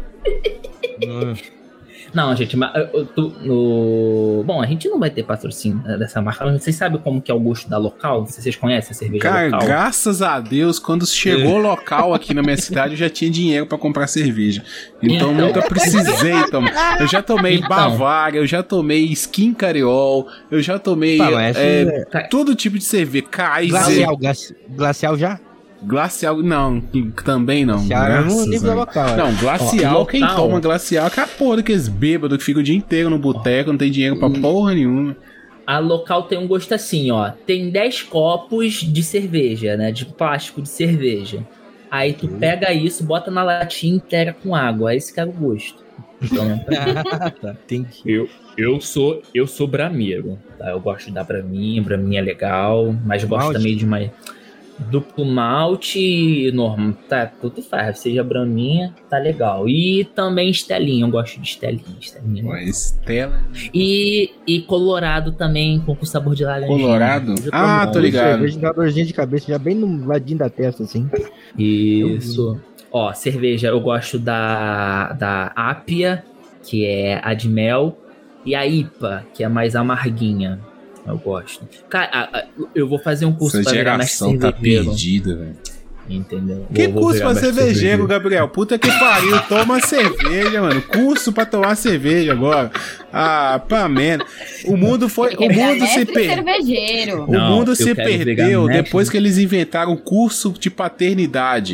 Não, gente, mas eu, eu tô no... Bom, a gente não vai ter patrocínio, né, dessa marca, mas vocês sabem como que é o gosto da local? Não sei se vocês conhecem a cerveja Cara, local. graças a Deus, quando chegou o local aqui na minha cidade, eu já tinha dinheiro pra comprar cerveja. Então, Então. nunca precisei tomar. Eu já tomei Então. Bavária, eu já tomei Skin Cariol, eu já tomei Pá, mas é, Ca- todo tipo de cerveja. Kaiser, Glacial, glaci- glacial já? Glacial, não, também não. Glacial é no graças nível a- local. é. Não, glacial, Ó, quem local. toma glacial é aquela porra daqueles bêbados que ficam o dia inteiro no boteco, não tem dinheiro pra porra nenhuma. A local tem um gosto assim, ó. Tem dez copos de cerveja, né? De plástico de cerveja. Aí tu pega isso, bota na latinha e integra com água. Aí esse que é o gosto. Então, Tá, entendi. eu, eu sou eu sou brameiro, tá? Eu gosto da braminha, braminha é legal, mas gosto Malte? também de uma duplo malte, normal, tá, tudo faz, seja braminha, tá legal. E também estelinha, eu gosto de estelinha, estelinha. Pô, Estela. E, e colorado também, com sabor de laranja. Colorado? Ah, tô ligado. Cerveja dá dorzinha de cabeça, já bem no ladinho da testa, assim. Isso. Ó, cerveja, eu gosto da, da Apia, que é a de mel, e a I P A, que é mais amarguinha. Eu gosto. Cara, a- a- eu vou fazer um curso Essa pra virar mais geração tá cervejeiro. perdida, velho. Entendeu? Que Vou- vou curso virar pra mais cervejeiro, Gabriel? Puta que pariu, toma cerveja, mano. Curso pra tomar cerveja agora. Ah, pá, merda. O mundo foi. Ele quer O virar mundo se mestre perdeu. cervejeiro. O Não, mundo eu se quero perdeu virar mestre. depois que eles inventaram o curso de paternidade.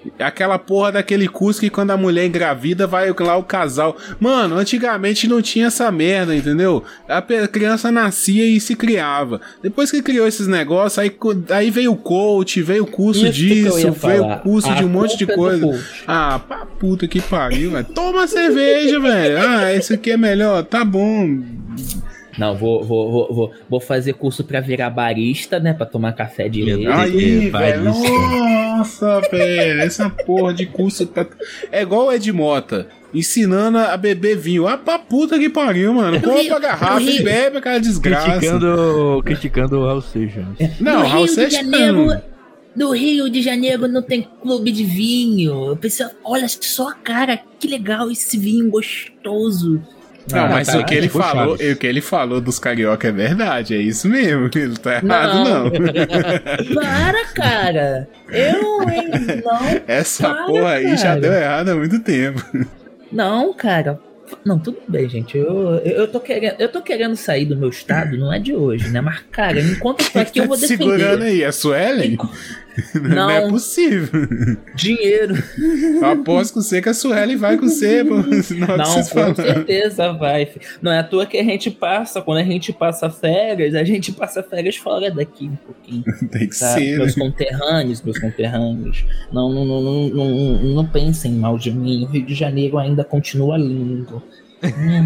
Aquela porra daquele curso que quando a mulher engravida vai lá o casal. Mano, antigamente não tinha essa merda, entendeu? A criança nascia e se criava. Depois que criou esses negócios, aí, aí veio o coach, veio o curso Isso disso, veio o curso a de um monte de coisa. Ah, pra puta que pariu, velho. Toma cerveja, velho. Ah, esse aqui é melhor, tá bom. Não, vou, vou, vou, vou, vou fazer curso pra virar barista, né? Pra tomar café direito. Aí, velho. Nossa, velho. Essa porra de curso. Pra... É igual o Ed Mota, ensinando a beber vinho. Ah, pra puta que pariu, mano. Compra a garrafa e bebe aquela desgraça. Criticando, criticando o Raul Seixas. Não, Raul Seixas não. No Rio de Janeiro não tem clube de vinho. O pessoal, olha só, cara, que legal esse vinho gostoso. Não, Ah, mas tá, o que ele tipo falou, Chaves. o que ele falou dos carioca é verdade, é isso mesmo. Ele tá errado, não. Não. Para, cara. Eu, hein? Não. Essa para, porra aí cara. já deu errado há muito tempo. Não, cara. Não, tudo bem, gente. Eu, eu, eu, tô querendo, eu tô querendo sair do meu estado, não é de hoje, né? Mas, cara, enquanto eu tô aqui, eu vou defender. Segurando aí, a Suelen? Não, não é possível. Dinheiro. Eu aposto com você que a Suelen vai com você, pô. Senão Não, vocês com falam. certeza vai. Não é à toa que a gente passa, quando a gente passa férias, a gente passa férias fora daqui um pouquinho. Tem que Tá? ser, Meus né? conterrâneos, meus conterrâneos. Não, não, não, não, não, não pensem mal de mim. O Rio de Janeiro ainda continua lindo. Hum.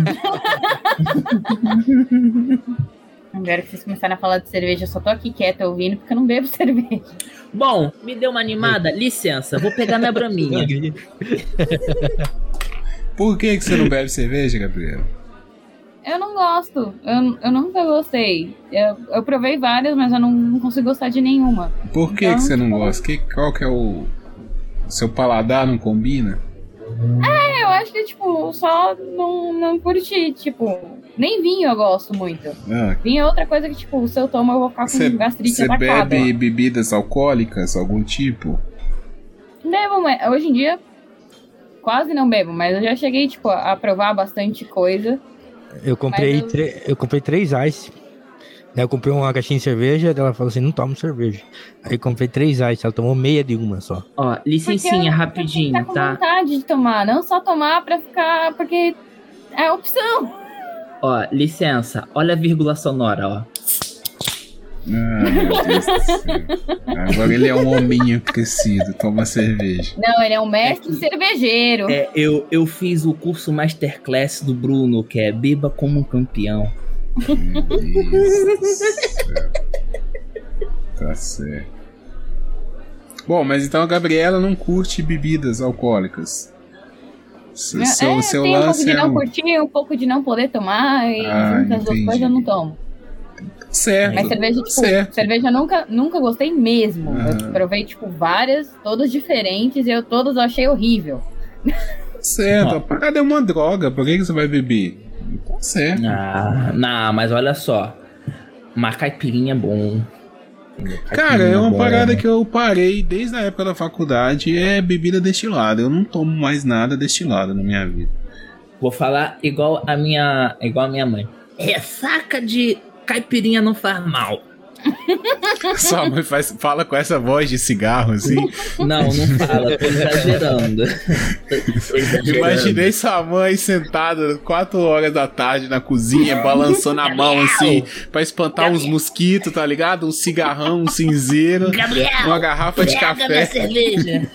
Agora que vocês começaram a falar de cerveja, eu só tô aqui quieta ouvindo porque eu não bebo cerveja. Bom, me deu uma animada? Licença, vou pegar minha braminha. Por que, que você não bebe cerveja, Gabriel? Eu não gosto. Eu, eu nunca gostei. Eu, eu provei várias, mas eu não, não consigo gostar de nenhuma. Por que, Então, que você não gosta? Que, qual que é o... o seu paladar não combina? É, eu acho que, tipo, só não, não curti, tipo, nem vinho eu gosto muito. Ah, Vinho é outra coisa que, tipo, se eu tomo eu vou ficar com Você gastrite você atacada. bebe bebidas alcoólicas, algum tipo? Bebo, mas hoje em dia quase não bebo, mas eu já cheguei, tipo, a provar bastante coisa. Eu comprei, Mas eu- tre- eu comprei três ice. Daí eu comprei uma caixinha de cerveja, daí ela falou assim, não tomo cerveja. Aí eu comprei três ice, ela tomou meia de uma só. Ó, licencinha, Porque eu- rapidinho, Tá com tá? vontade de tomar, não só tomar pra ficar, porque é opção. Ó, licença, olha a vírgula sonora, ó. Ah, meu Deus do céu. Agora ele é um hominho crescido, toma cerveja. Não, ele é um mestre cervejeiro. É, eu, eu fiz o curso Masterclass do Bruno, que é Beba como um Campeão. Meu Deus do céu. Tá certo. Bom, mas então a Gabriela não curte bebidas alcoólicas. Seu, seu, é, seu tem um pouco lance de é não um... curtir, um pouco de não poder tomar, e Ah, juntas as duas entendi. coisas eu não tomo. Certo. Mas cerveja, tipo, certo. cerveja eu nunca, nunca gostei mesmo. Ah. Eu provei, tipo, várias, todas diferentes, e eu todas eu achei horrível. Certo, Ó. a parada é uma droga, por que, que você vai beber? Tá certo. Ah, não, mas olha só. Uma caipirinha é bom. Cara, Caipirinha é uma bom. parada que eu parei desde a época da faculdade, é bebida destilada. Eu não tomo mais nada destilado na minha vida. Vou falar igual a minha, igual a minha mãe. Ressaca de caipirinha não faz mal. Sua mãe faz, fala com essa voz de cigarro, assim. Não, não fala, tô exagerando. Tô exagerando. Imaginei sua mãe sentada quatro horas da tarde na cozinha, balançando a mão assim, pra espantar uns mosquitos, tá ligado? Um cigarrão, um cinzeiro, Gabriel, uma garrafa de pega café. minha cerveja.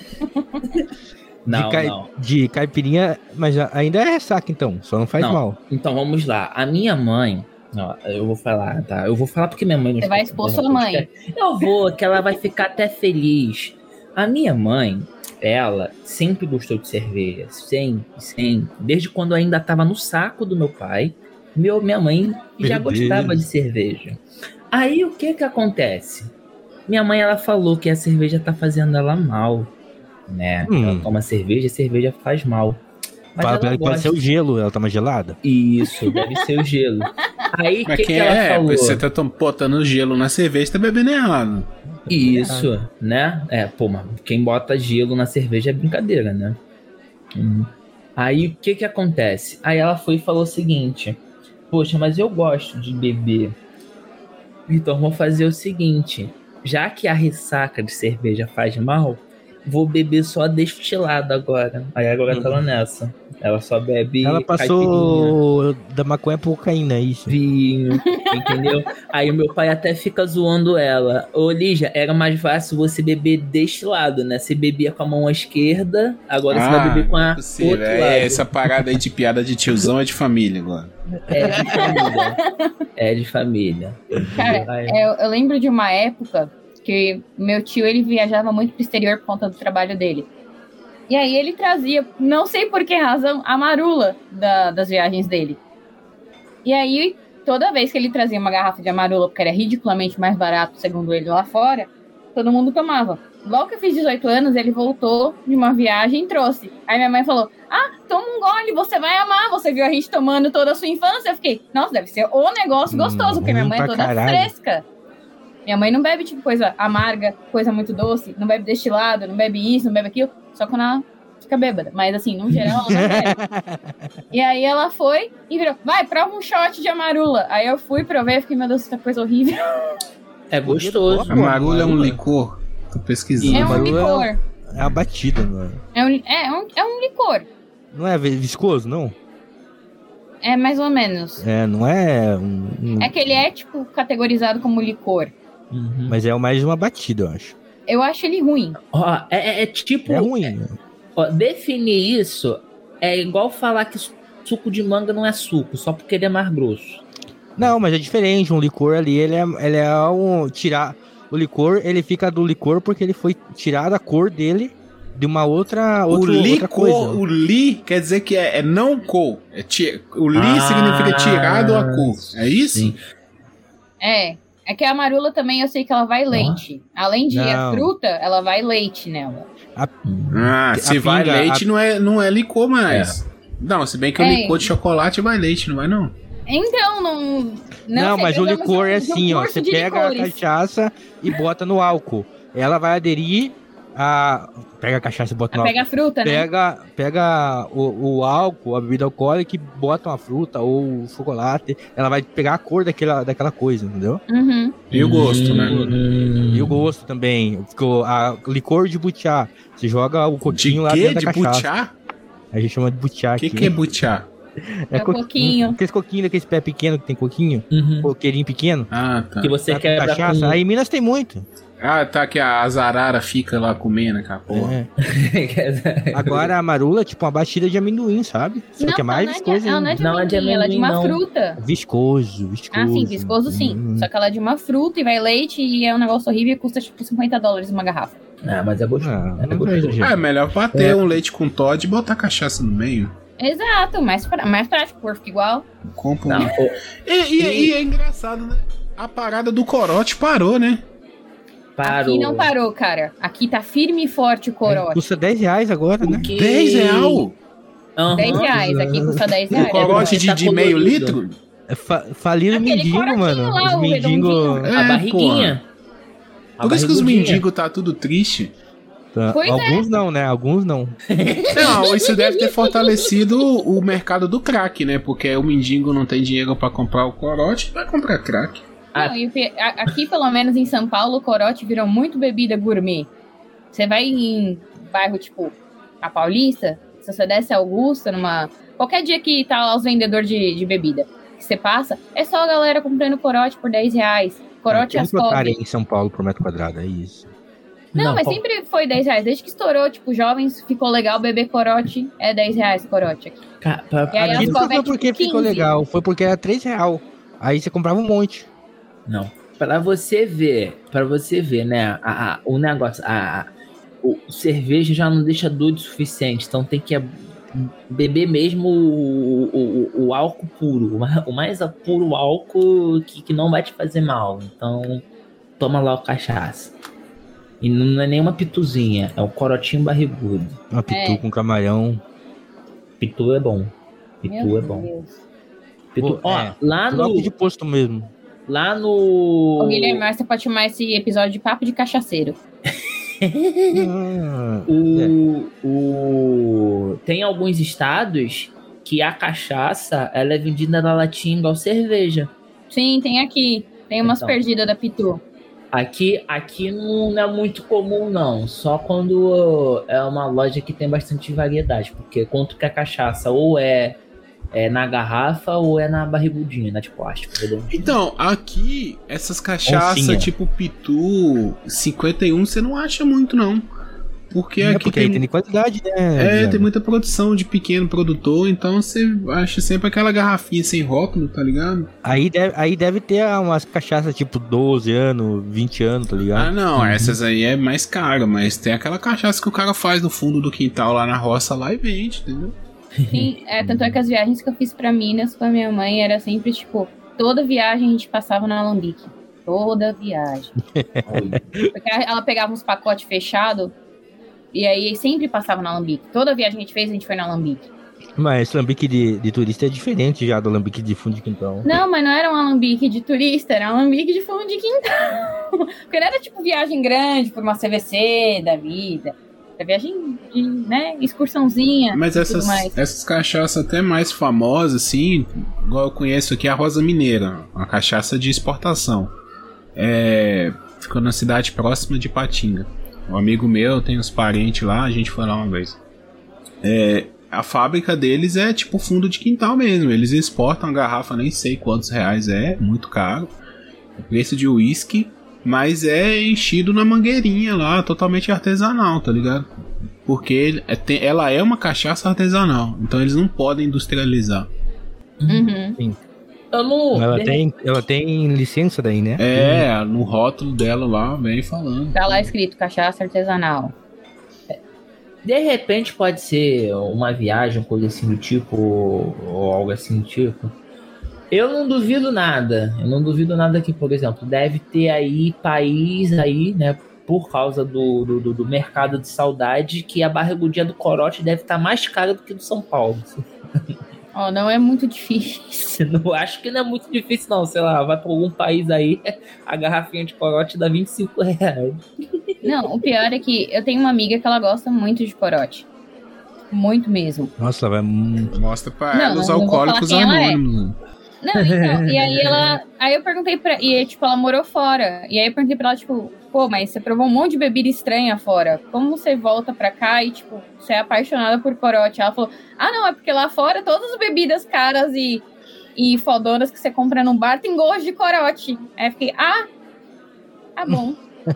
Não, de, cai- não. de caipirinha, mas a- ainda é ressaca então, só não faz Não. mal. Então vamos lá. A minha mãe. Ó, eu vou falar, tá? Eu vou falar porque minha mãe não Você vai escuta, expor né? sua mãe. Eu vou, que ela vai ficar até feliz. A minha mãe, ela sempre gostou de cerveja. Sempre, sempre. Desde quando eu ainda tava no saco do meu pai, meu, minha mãe já Meu gostava Deus. de cerveja. Aí o que que acontece? Minha mãe, ela falou que a cerveja tá fazendo ela mal, né? Hum. Ela toma cerveja, a cerveja faz mal. Mas Fala pra ela ela que pode gosta. ser o gelo, ela toma gelada. Isso, deve ser o gelo. Aí, o Mas que, quem que ela é? falou? Você tá tom- botando gelo na cerveja, tá bebendo errado. Isso, né? É, pô, mas quem bota gelo na cerveja é brincadeira, né? Hum. Aí, o que que acontece? Aí ela foi e falou o seguinte: poxa, mas eu gosto de beber. Então, vamos fazer o seguinte: já que a ressaca de cerveja faz mal, vou beber só destilado agora. Aí agora Uhum. tá lá nessa. Ela só bebe Ela caipirinha, passou da maconha pro cocaína, é isso. vinho, entendeu? Aí o meu pai até fica zoando ela. Ô, Lígia, era mais fácil você beber deste lado, né? Você bebia com a mão à esquerda, agora você vai beber com a possível. outro lado. É, essa parada aí de piada de tiozão é de família agora. É de família. É de família. Cara, Aí- eu, eu lembro de uma época que meu tio, ele viajava muito pro exterior por conta do trabalho dele. E aí ele trazia, não sei por que razão, a marula da- das viagens dele. E aí, toda vez que ele trazia uma garrafa de amarula, porque era ridiculamente mais barato, segundo ele, lá fora, todo mundo tomava. Logo que eu fiz dezoito anos, ele voltou de uma viagem e trouxe. Aí minha mãe falou, ah, toma um gole, você vai amar. Você viu a gente tomando toda a sua infância? Eu fiquei, nossa, deve ser o negócio gostoso, porque minha ruim mãe é pra toda caralho. fresca. Minha mãe não bebe, tipo, coisa amarga, coisa muito doce, não bebe destilado, não bebe isso, não bebe aquilo, só quando ela fica bêbada. Mas, assim, no geral, ela não bebe. E aí ela foi e virou, vai, prova um shot de amarula. Aí eu fui, provei, fiquei, meu Deus, essa coisa horrível. É gostoso. A marula é um marula. licor. Tô pesquisando. É um amarula licor. É uma batida, não é? É um, é, um, é um licor. Não é viscoso, não? É mais ou menos. É, não é um... um- É que ele é, tipo, categorizado como licor. Uhum. Mas é mais uma batida, eu acho. Eu acho ele ruim. Ó, é, é- é tipo. É ruim. né? Ó, definir isso é igual falar que suco de manga não é suco, só porque ele é mais grosso. Não, mas é diferente. Um licor ali, ele é, ele é um... Tirar... O licor, ele fica do licor porque ele foi tirado a cor dele de uma outra, O outra, outra licor, coisa. o li quer dizer que é, é não cor. É ti- o li Ah, significa tirado a cor. É isso? Sim. É. É que a marula também eu sei que ela vai leite. Além de a Não. fruta, ela vai leite nela. Ah, A se vai pinga, leite, a- não, é, não é licor mais. Não, se bem que o É. licor de chocolate vai leite, não vai não. Então, não. Não, mas o precisamos licor é de um assim, ó. curso Você de pega a licores. cachaça e bota no álcool. Ela vai aderir a... Pega a cachaça e bota no álcool. Pega a fruta, né? Pega, pega o, o álcool, a bebida alcoólica e bota uma fruta ou chocolate. Ela vai pegar a cor daquela, daquela coisa, entendeu? Uhum. E o gosto, né? Hum. E o gosto também. Porque o- a licor de butiá. Você joga o De coquinho lá quê? dentro De da cachaça. butiá? A gente chama de butiá O que, aqui. que é butiá? É o coquinho. Aqueles coquinhos daqueles pé pequeno que tem coquinho. Uhum. Coqueirinho pequeno. Ah, tá. Que você Tá com quebra cachaça. com... Aí em Minas tem muito. Ah, tá, que a azarara fica lá comendo aquela porra. É. Agora a marula é tipo uma batida de amendoim, sabe? Só que é mais ela viscoso. não é de, ela não é de Não é de amendoim, ela é de uma amendoim, não. fruta. Viscoso, viscoso. Ah, sim, viscoso sim. Hum. Só que ela é de uma fruta e vai leite e é um negócio horrível e custa tipo cinquenta dólares uma garrafa. Ah, mas é gostoso. Ah, é não gostoso. vejo. Ah, é melhor bater um leite com Todd e botar cachaça no meio. Exato, mais, pra, mais prático, o corpo fica igual. Compra um. Não, pô, E, e- e é engraçado, né? A parada do corote parou, né? parou. Aqui não parou, cara. Aqui tá firme e forte o corote. Custa dez reais agora, né? Que- dez real? Aham. dez reais, aqui custa dez O reais. corote de, tá de meio colorido. litro? É fa faliram o Aquele mendigo, corotinho mano. lá, Os o mendigos. redondinho. A É, barriguinha. A Por isso que os barrigudinha. mendigos tá tudo triste. Tá. Pois é. Alguns não, né? Alguns não. Não, isso deve ter fortalecido o mercado do crack, né? Porque o mendigo não tem dinheiro pra comprar o corote, vai comprar crack. Não, e o pi- a- aqui, pelo menos em São Paulo, o corote virou muito bebida gourmet. Você vai em bairro tipo a Paulista, se você desce a Augusta, numa. Qualquer dia que tá lá os vendedores de, de bebida, que você passa, é só a galera comprando corote por dez reais. Corote Tem as muito otário cobre. em São Paulo por metro quadrado, é isso. Não, mas pô, sempre foi dez reais. Desde que estourou, tipo, jovens, ficou legal beber corote, é dez reais corote aqui. ca- pra- E aí pra- as Aqui não cobras foi é porque tipo ficou quinze. legal, foi porque era três reais. Aí você comprava um monte. Não. Pra você ver, pra você ver, né? A, a- o negócio, a, a- o cerveja já não deixa doido o suficiente, então tem que beber mesmo o, o, o, o álcool puro, o mais- o mais puro álcool que, que não vai te fazer mal. Então, toma lá o cachaça. E não é nenhuma pituzinha, é um corotinho barrigudo. Uma pitu É. com camarão. Pitu é bom. Pitu Meu é bom. Deus. Pitu, Pô, ó, é. lá Logo no. de posto mesmo. Lá no. Ô, Guilherme, mas você pode chamar esse episódio de papo de cachaceiro. Ah, O, o... Tem alguns estados que a cachaça ela é vendida na latinha igual cerveja. Sim, tem aqui. Tem umas Então. perdidas da Pitu. Aqui, aqui não é muito comum, não. Só quando é uma loja que tem bastante variedade. Porque quanto que a cachaça ou é, é na garrafa ou é na barrigudinha, né? De plástico. Entendeu? Então, aqui, essas cachaças Oncinha. tipo Pitu cinquenta e um, você não acha muito, não. Porque É, aqui porque aí tem, tem de qualidade, né? é, Diabo? tem muita produção de pequeno produtor, então você acha sempre aquela garrafinha sem rótulo, tá ligado? Aí deve, aí deve ter umas cachaças tipo doze anos, vinte anos, tá ligado? Ah, não, Uhum. essas aí é mais caro, mas tem aquela cachaça que o cara faz no fundo do quintal lá na roça lá e vende, entendeu? Sim, é, tanto é que as viagens que eu fiz pra Minas com a minha mãe era sempre, tipo, toda viagem a gente passava na Alambique. Toda viagem. Porque ela pegava uns pacotes fechados e aí sempre passava na Alambique. Toda viagem que a gente fez, a gente foi na Alambique. Mas esse lambique de, de turista é diferente já do lambique de fundo de quintal. Não, mas não era um alambique de turista, era um alambique de fundo de quintal. Porque não era tipo viagem grande por uma C V C da vida. Era viagem de, né, excursãozinha. Mas e tudo essas, mais. essas cachaças até mais famosas, assim, igual eu conheço aqui a Rosa Mineira, uma cachaça de exportação. É, ficou na cidade próxima de Patinga. Um amigo meu tem uns parentes lá, a gente foi lá uma vez. É, a fábrica deles é tipo fundo de quintal mesmo. Eles exportam a garrafa, nem sei quantos reais é, muito caro. O preço de uísque, mas é enchido na mangueirinha lá, totalmente artesanal, tá ligado? Porque ele- é- tem- ela é uma cachaça artesanal, então eles não podem industrializar. Uhum. Eu não. Ela de- tem, ela tem licença daí, né? É, no rótulo dela lá, vem falando. Tá lá escrito cachaça artesanal. De repente pode ser uma viagem, coisa assim do tipo, ou algo assim do tipo. Eu não duvido nada. Eu não duvido nada que, por exemplo, deve ter aí país aí, né? Por causa do, do, do- do mercado de saudade, que a barrigudinha do corote deve estar mais cara do que do São Paulo. Ó, não é muito difícil. Não acho que não é muito difícil, não. Sei lá, vai pra algum país aí, a garrafinha de corote dá vinte e cinco reais. Não, o pior é que eu tenho uma amiga que ela gosta muito de corote. Muito mesmo. Nossa, ela vai. hum, Mostra pra Não, ela os não vou falar alcoólicos quem ela é. anônimos. né? Não, então, e aí ela. Aí eu perguntei pra. E tipo, ela morou fora. E aí eu perguntei pra ela, tipo, pô, mas você provou um monte de bebida estranha fora. Como você volta pra cá e, tipo, você é apaixonada por corote? Ela falou, ah, não, é porque lá fora todas as bebidas caras e, e fodonas que você compra num bar tem gosto de corote. Aí eu fiquei, ah, tá bom.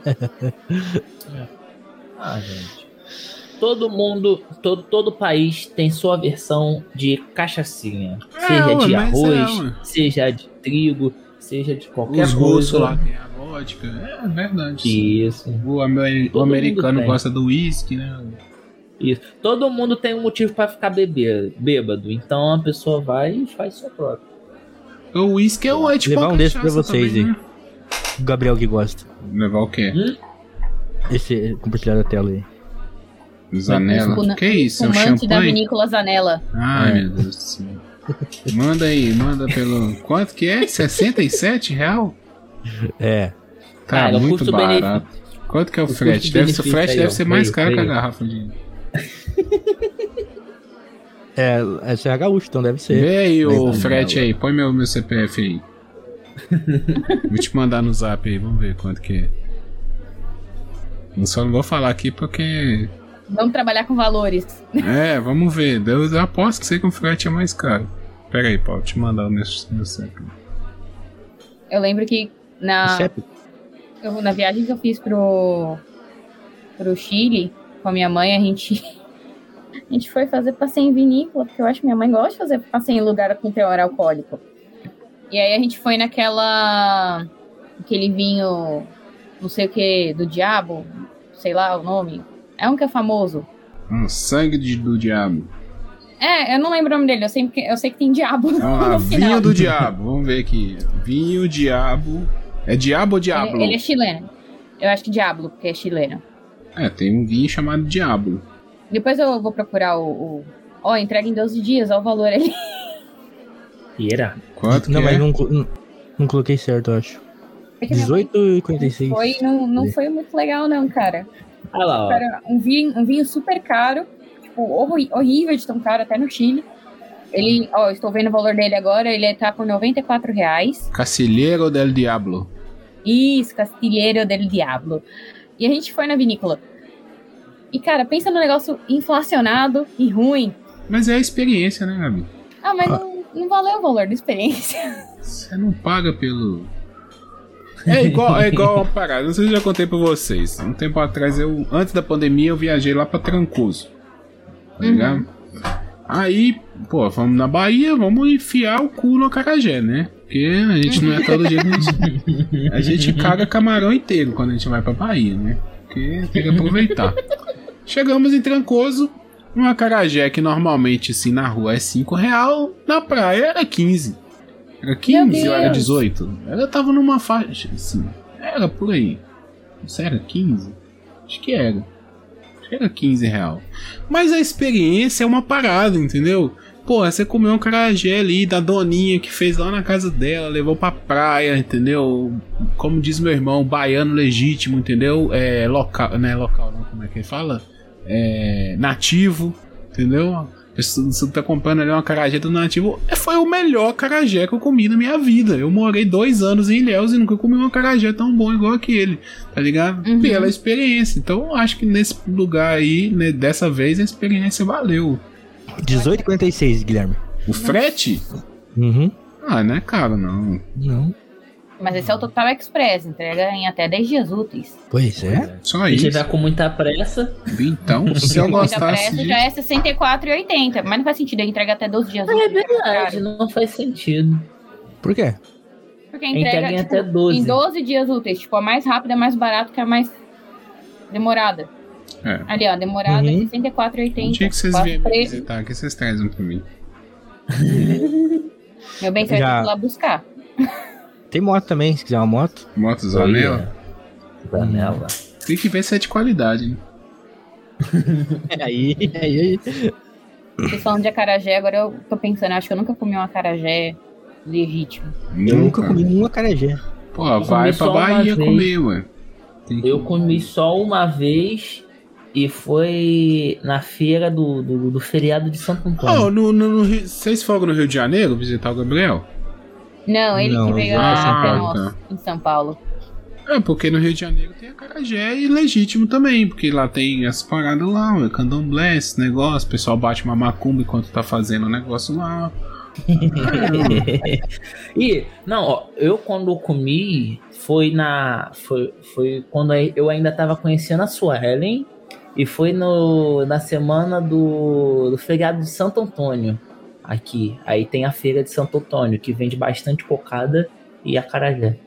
Ah, gente. Todo mundo, todo, todo país tem sua versão de cachaçinha. É, Seja ué, de mas arroz, é, ué. seja de trigo, seja de qualquer Os coisa. russos lá tem a vodka. É verdade. Isso, O, amer- o Todo mundo americano tem. gosta do uísque, né? isso. Todo mundo tem um motivo pra ficar bebê, bêbado. Então a pessoa vai e faz sua própria. O uísque é, o- é tipo Levar uma um desses pra cachaça vocês também, aí. né? O Gabriel que gosta. Levar o quê? Hum? Esse compartilhar da tela aí. Zanella. Espuna- Que isso? É um Fumante da champanhe? vinícola Zanella. Ai, É. meu Deus do céu. Manda aí, manda pelo. Quanto que é? sessenta e sete real? É. Tá Cara, o muito custo-benefício- barato. Quanto que é o, o frete? Deve ser, o custo-benefício frete aí, deve ó. ser mais Aí, caro que a aí. garrafa de. É, essa é a gaúcha, então deve ser. Vê aí o Mas- frete aí, põe meu, meu C P F aí. Vou te mandar no zap aí, vamos ver quanto que é. Eu só não vou falar aqui porque. Vamos trabalhar com valores. É, vamos ver. Eu aposto que sei que o frete é mais caro. Pera aí, Paulo, te mandar o meu, meu C P F. Eu lembro que na, Chefe? eu- na viagem que eu fiz pro, pro Chile com a minha mãe, a gente, a gente foi fazer passeio em vinícola, porque eu acho que minha mãe gosta de fazer passeio em lugar com teor alcoólico. E aí a gente foi naquela. Aquele vinho, não sei o que, do diabo, sei lá o nome. É um que é famoso. Hum, sangue de- do diabo. É, eu não lembro o nome dele, eu sei que, eu sei que tem diabo no, Ah, no final. vinho do diabo. Vamos ver aqui. Vinho diabo. É diabo ou diablo? Ele, ele é chileno. Eu acho que Diablo, porque é chileno. É, tem um vinho chamado diabo. Depois eu vou procurar o. o... Ó, entrega em doze dias, ó o valor ali. Ira. Quanto Não, que mas é? não, não, não coloquei certo, eu acho. É que minha mãe dezoito e quarenta e seis. Foi, não, não foi muito legal, não, cara. Olha lá, ó. Cara, um vinho, um vinho super caro, tipo, horri- horrível de tão caro, até no Chile. Ele, ó, estou vendo o valor dele agora, ele tá com noventa e quatro reais. Cacilheiro del Diablo. Isso, Castilheiro del Diablo. E a gente foi na vinícola. E, cara, pensa no negócio inflacionado e ruim. Mas é a experiência, né, Gabi? Ah, mas ah. Não, não valeu o valor da experiência. Você não paga pelo... É igual, é igual uma parada. Não sei se eu já contei pra vocês. Um tempo atrás, eu, antes da pandemia, eu viajei lá pra Trancoso. Tá ligado? Uhum. Aí, pô, vamos na Bahia, vamos enfiar o cu no acarajé, né? Porque a gente não é todo dia que a gente... A gente caga camarão inteiro quando a gente vai pra Bahia, né? Porque tem que aproveitar. Chegamos em Trancoso, um acarajé que normalmente, assim, na rua é cinco reais, na praia era quinze. Era quinze ou era dezoito? Ela tava numa faixa, assim. Era por aí. Não sei, era quinze? Acho que era. Acho que era quinze reais. Mas a experiência é uma parada, entendeu? Pô, você comeu um acarajé ali da doninha que fez lá na casa dela, levou pra praia, entendeu? Como diz meu irmão, baiano legítimo, entendeu? É local, não é local não, como é que ele fala? É nativo, entendeu? Você tá comprando ali uma acarajé do nativo. Foi o melhor acarajé que eu comi na minha vida. Eu morei dois anos em Ilhéus e nunca comi um acarajé tão bom igual aquele, tá ligado? Uhum. Pela experiência. Então eu acho que nesse lugar aí, né, dessa vez, a experiência valeu. dezoito e quarenta e seis, Guilherme. O frete? Uhum. Ah, não é caro, não. Não. Mas esse é o Total Express, entrega em até dez dias úteis. Pois é. Só isso. Se isso. tiver com muita pressa... Então, se eu gostasse... muita pressa de... já é sessenta e quatro reais e oitenta. Mas não faz sentido, eu entrego até doze dias úteis. É verdade, não faz sentido. Por quê? Porque entrega, entrega em tipo, até doze. Em doze dias úteis. Tipo, a mais rápida é mais barata que a mais demorada. É. Ali, ó, demorada Uhum. é sessenta e quatro reais e oitenta. Um dia que vocês vierem me visitar aqui, vocês trazem pra mim. Meu bem, você Já... vai ter que ir lá buscar. Tem moto também, se quiser uma moto. Moto Zanella? Zanella. Tem que ver se é de qualidade, né? aí, aí, aí. Vocês falando de acarajé, agora eu tô pensando, acho que eu nunca comi um acarajé legítimo. Eu nunca comi um acarajé. Pô, eu vai pra Bahia comer, ué. Que... Eu comi só uma vez e foi na feira do, do, do feriado de Santo Antônio. Oh, no, no, no, vocês foram no Rio de Janeiro visitar o Gabriel? Não, ele Não, que veio ah, a tá. em São Paulo. É, porque no Rio de Janeiro tem acarajé e legítimo também, porque lá tem as paradas lá, o candomblé, esse negócio, o pessoal bate uma macumba enquanto tá fazendo o negócio lá. E, não, ó, eu quando eu comi foi na. Foi, foi quando eu ainda tava conhecendo a Suelen e foi no, na semana do, do feriado de Santo Antônio. Aqui, aí tem a feira de Santo Antônio, que vende bastante cocada e acarajé.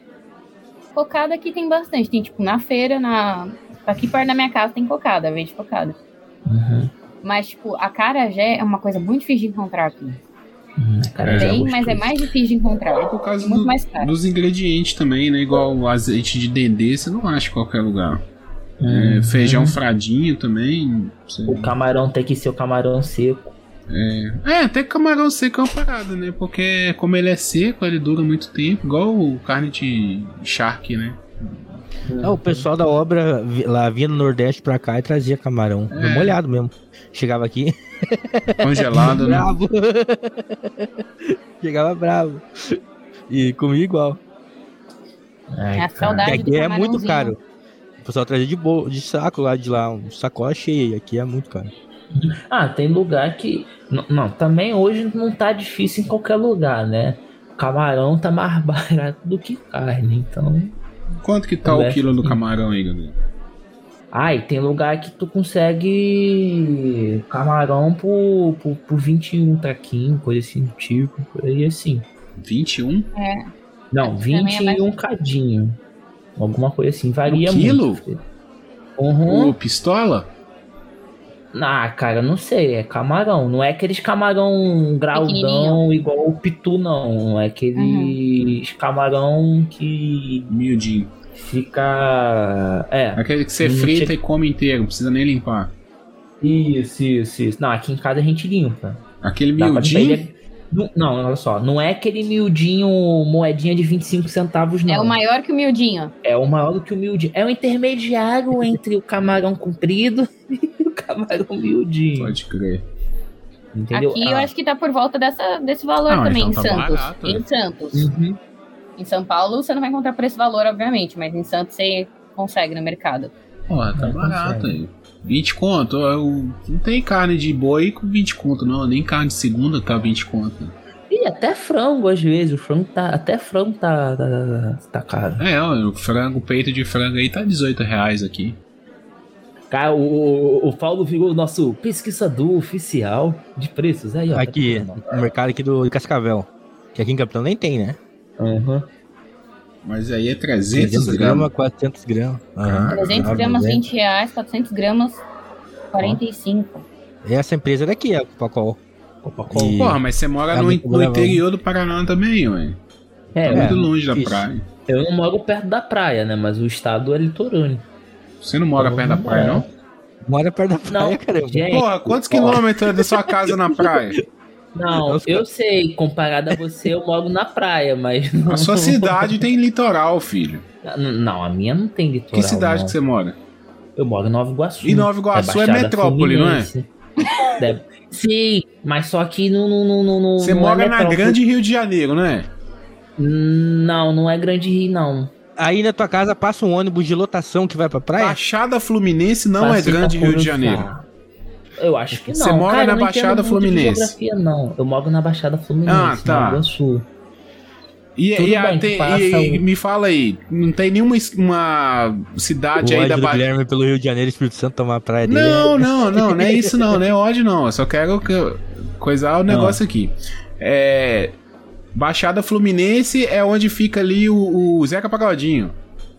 Cocada aqui tem bastante, tem tipo na feira, na... aqui perto da minha casa tem cocada, vende cocada. Uhum. Mas tipo, acarajé é uma coisa muito difícil de encontrar aqui. Uhum, tem, é mas é mais difícil de encontrar. É por causa é muito do, mais caro. dos ingredientes também, né? Igual o azeite de dendê, você não acha em qualquer lugar. Uhum. É, feijão fradinho também. Você... O camarão tem que ser o camarão seco. É, é, até camarão seco é uma parada, né? Porque como ele é seco, ele dura muito tempo, igual o carne de charque, né? É, o pessoal da obra lá vinha no Nordeste pra cá e trazia camarão. É. Molhado mesmo. Chegava aqui. Congelado, né? Bravo. Chegava bravo. E comia igual. Ai, é a saudade aqui do é muito caro. O pessoal trazia de, bo... de saco lá de lá, um sacola cheio. Aqui é muito caro. Ah, tem lugar que... Não, não, também hoje não tá difícil em qualquer lugar, né? Camarão tá mais barato do que carne, então... Quanto que tá o quilo do camarão aí, Gabriel? Ai, tem lugar que tu consegue camarão por, por, por vinte e um traquinho, coisa assim do tipo, por aí assim. vinte e um? É. Não, vinte e um cadinho. Alguma coisa assim, varia um quilo? muito. Uhum. Ô, pistola? Ah, cara, não sei, é camarão. Não é aqueles camarão graudão igual o pitu, não. É aqueles uhum. camarão que... Miudinho. Fica... É. Aquele que você frita e come inteiro, não precisa nem limpar. Isso, isso, isso. Não, aqui em casa a gente limpa. Aquele miudinho? Não, não, olha só. Não é aquele miudinho, moedinha de vinte e cinco centavos, não. É o maior que o miudinho. É o maior do que o miudinho. É o intermediário entre o camarão comprido e o camarão miudinho. Pode crer. Entendeu? Aqui ah. eu acho que tá por volta dessa, desse valor não, também, então tá em Santos. Barato, em Santos. Uhum. Em São Paulo você não vai encontrar por esse valor, obviamente, mas em Santos você consegue no mercado. Porra, tá Não barato consegue. aí. vinte conto. Eu, não tem carne de boi com vinte conto, não. Nem carne de segunda tá vinte conto. E até frango, às vezes. O frango tá. Até frango tá, tá, tá caro. É, ó, o frango, o peito de frango aí tá dezoito reais aqui. Cara, o, o, o Paulo virou o nosso pesquisador oficial de preços. Aí, ó. Aqui, no mercado aqui do Cascavel. Que aqui em Capitão nem tem, né? Uhum. Mas aí é trezentos trezentos gramas. gramas, quatrocentos gramas. Aham. trezentos Ah, gramas, mas é. vinte reais, quatrocentos gramas, quarenta e cinco. Essa empresa daqui, a Copacol. Copacol. E- Porra, mas você mora É no, muito no legal. interior do Paraná também, ué. É, Tá muito É, longe da isso. praia. eu não moro perto da praia, né? Mas o estado é litorâneo. Você não mora Eu perto da não praia, moro. não? Mora perto da praia, Não, caramba. gente. Porra, quantos ó, quilômetros é da sua casa na praia? Não, Nossa. eu sei, comparado a você, eu moro na praia, mas. Não, A sua cidade tem litoral, filho. Não, a minha não tem litoral. Que cidade não. que você mora? Eu moro em Nova Iguaçu. E Nova Iguaçu é Baixada metrópole, não é? Fluminense. Deve- Sim, mas só que no. no, no, no no- Você não mora é na metrópole. Grande Rio de Janeiro, não é? Não, não é Grande Rio, não. Aí na tua casa passa um ônibus de lotação que vai pra praia? Baixada Fluminense não é Passa Grande Rio de Janeiro. Itacuruzá. Eu acho que não. Você mora Cara, na eu não Baixada entendo muito de Fluminense. geografia, não. Eu moro na Baixada Fluminense, Ah, tá. Nova Iguaçu. E, Tudo e, a- bem, tem- passa e- o- me fala aí, não tem nenhuma es- uma cidade O aí ódio da do Baixada? Guilherme pelo Rio de Janeiro e Espírito Santo tomar a praia dele. Não, não, não, não é isso não, não é ódio não. Eu só quero que- coisar o negócio aqui. É, Baixada Fluminense é onde fica ali o, o Zeca Pagodinho.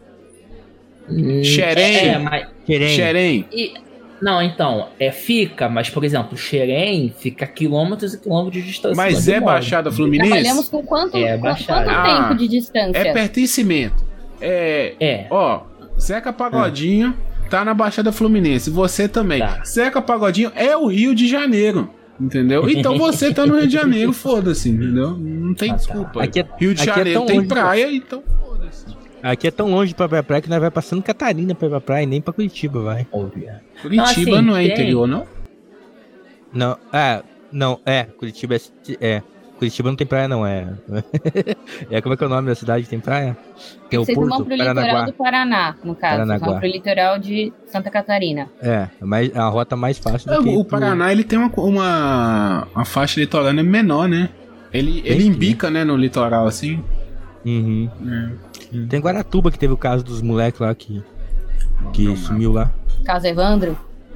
Hum, Xerém. É, mas. Querem. Xerém. e- não, então, é fica, mas, por exemplo, Xerém fica a quilômetros e quilômetros de distância. Mas de onde é eu moro. Baixada Fluminense? Trabalhamos com quanto, É, com Baixada. quanto Ah, tempo de distância? É pertencimento. É, É. ó, Zeca Pagodinho tá na Baixada Fluminense. Você também. Tá. Zeca Pagodinho é o Rio de Janeiro. Entendeu? Então você tá no Rio de Janeiro, foda-se, entendeu? Não tem Ah, tá. desculpa. Aqui é- Rio de aqui é Janeiro tão tem longe, praia, então foda-se. Aqui é tão longe pra ir pra praia que nós vai passando Catarina pra ir pra praia e nem pra Curitiba, vai. Olha. Curitiba assim, não é tem. interior, não? Não, é, não, é, Curitiba é, é, Curitiba não tem praia não, é, é, como é que é o nome da cidade que tem praia? Tem o Vocês não vão Porto, pro litoral Paranaguá, do Paraná, no caso. Vocês Paranaguá. vão pro litoral de Santa Catarina. é, mais, a rota mais fácil do que O pro- Paraná, ele tem uma, uma, uma faixa litorânea menor, né? Ele, ele que- embica, né, no litoral, assim. Uhum. É. Tem Guaratuba que teve o caso dos moleques lá que, que Não, não. sumiu lá. Caso Evandro.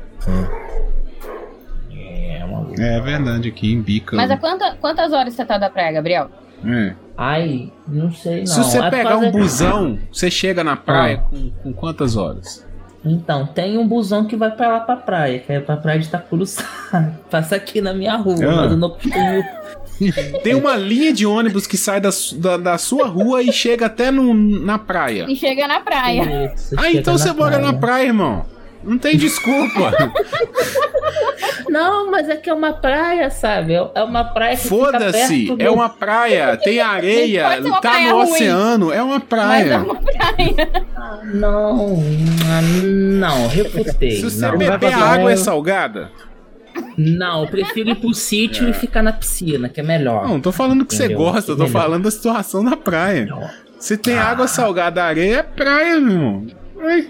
É, uma... É verdade, aqui embica. Mas a quanta, quantas horas você tá da praia, Gabriel? É. Ai, não sei não. Se você É por pegar causa- um busão, você chega na praia com, com quantas horas? Então, tem um busão que vai pra lá pra praia, que é pra praia de Itacuruzá. Passa aqui na minha rua, Ah. mas eu não costumo. Tem uma linha de ônibus que sai da, su- da, da sua rua e chega até no, na praia. E chega na praia. Você Ah, chega então na você mora praia. na praia, irmão. Não tem desculpa. Não, mas é que é uma praia, sabe? É é uma praia que Foda-se. fica perto É do... uma praia, tem areia, Pode ser uma tá praia no ruim. oceano. É uma Mas é praia. uma praia. Ah, não, ah, não, refutei. Se você não, beber vai pra a água praia. é salgada? não, eu prefiro ir pro sítio e ficar na piscina, que é melhor. Não, não tô falando que você Entendeu? gosta, eu tô Melhor. falando da situação da praia. Não. Se tem água salgada, areia é praia, meu irmão. Ai.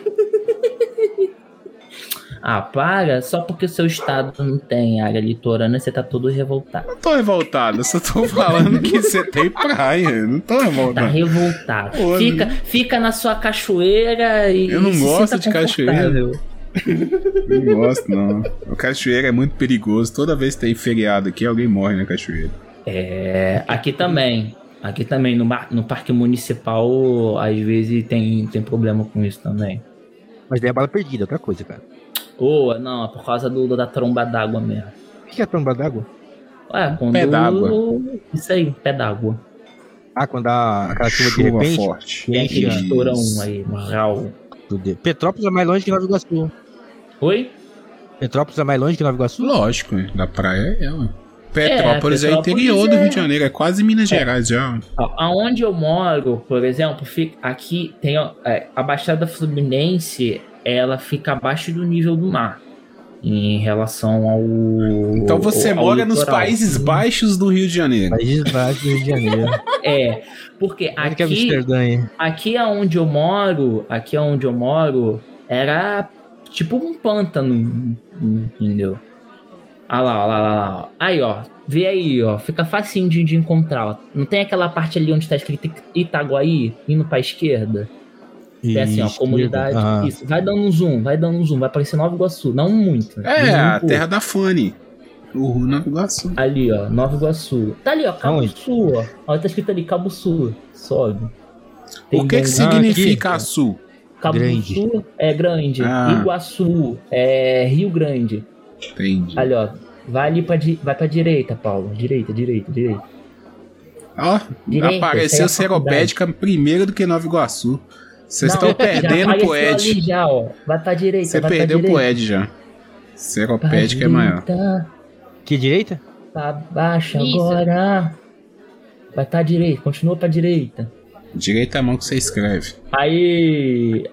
Ah, para, só porque o seu estado não tem área litorânea, você tá todo revoltado. Não tô revoltado, eu só tô falando que você tem praia. Eu não tô Tá revoltado. revoltado. Pô, Fica, fica na sua cachoeira e. Eu não e se gosto sinta de cachoeira. confortável. Não gosto, não. O cachoeira é muito perigoso. Toda vez que tem feriado aqui, alguém morre na cachoeira. É, aqui também. Aqui também, no, mar- no parque municipal, às vezes tem, tem problema com isso também. Mas daí é bala perdida, outra coisa, cara. Ou, não, é por causa do, da tromba d'água mesmo. O que é tromba d'água? Ué, quando. Pé d'água. Isso aí, pé d'água. Ah, quando dá aquela chuva de Chuva repente. forte. Tem aquele Isso. estourão aí, um real. Tudo. Petrópolis é mais longe que Nova Iguaçu. Oi? Petrópolis é mais longe que Nova Iguaçu? Lógico, hein? Da praia é ela. Petrópolis é, Petrópolis interior do é- Rio de Janeiro, é quase Minas Gerais já. A- Aonde eu moro, por exemplo, fica, aqui tem ó, é, a Baixada Fluminense, ela fica abaixo do nível do mar. em relação ao. Então você ao, ao mora nos litoral. Países Baixos do Rio de Janeiro. Países Baixos do Rio de Janeiro. É, porque Onde que é aqui, Amsterdã, hein? aqui aonde eu moro, aqui aonde eu moro, era tipo um pântano, entendeu? Ah lá, ó lá, lá, lá. Aí, ó, vê aí, ó, fica facinho de, de encontrar, ó. Não tem aquela parte ali onde tá escrito Itaguaí, indo pra esquerda? Tem assim, ó, Esquerda. comunidade, Ah. isso, vai dando um zoom, vai dando um zoom, vai aparecer Nova Iguaçu, não muito. É, um a pouco. terra da Fanny. O Nova Iguaçu. Ali, ó, Nova Iguaçu. Tá ali, ó, Cabo Aonde? Sul, ó. Ó, tá escrito ali, Cabo Sul. Sobe. Tem O que que Bangu- significa aqui. Açu? Cabo Grande. Sul é grande. Ah. Iguaçu é Rio Grande. Entendi. Ali, ó. Vai ali pra, di... vai pra direita, Paulo. Direita, direita, direita. Ó, Direita, apareceu essa é a faculdade. Seropédica primeiro do que Nova Iguaçu. Vocês Não, estão já perdendo apareceu pro ali Ed. já, ó. Vai pra direita, Você vai pra perdeu direita. pro Ed já. Pra Seropédica é maior. direita, Que direita? pra baixo Isso. agora. Vai pra direita, continua pra direita. Direita é a mão que você escreve. Aí.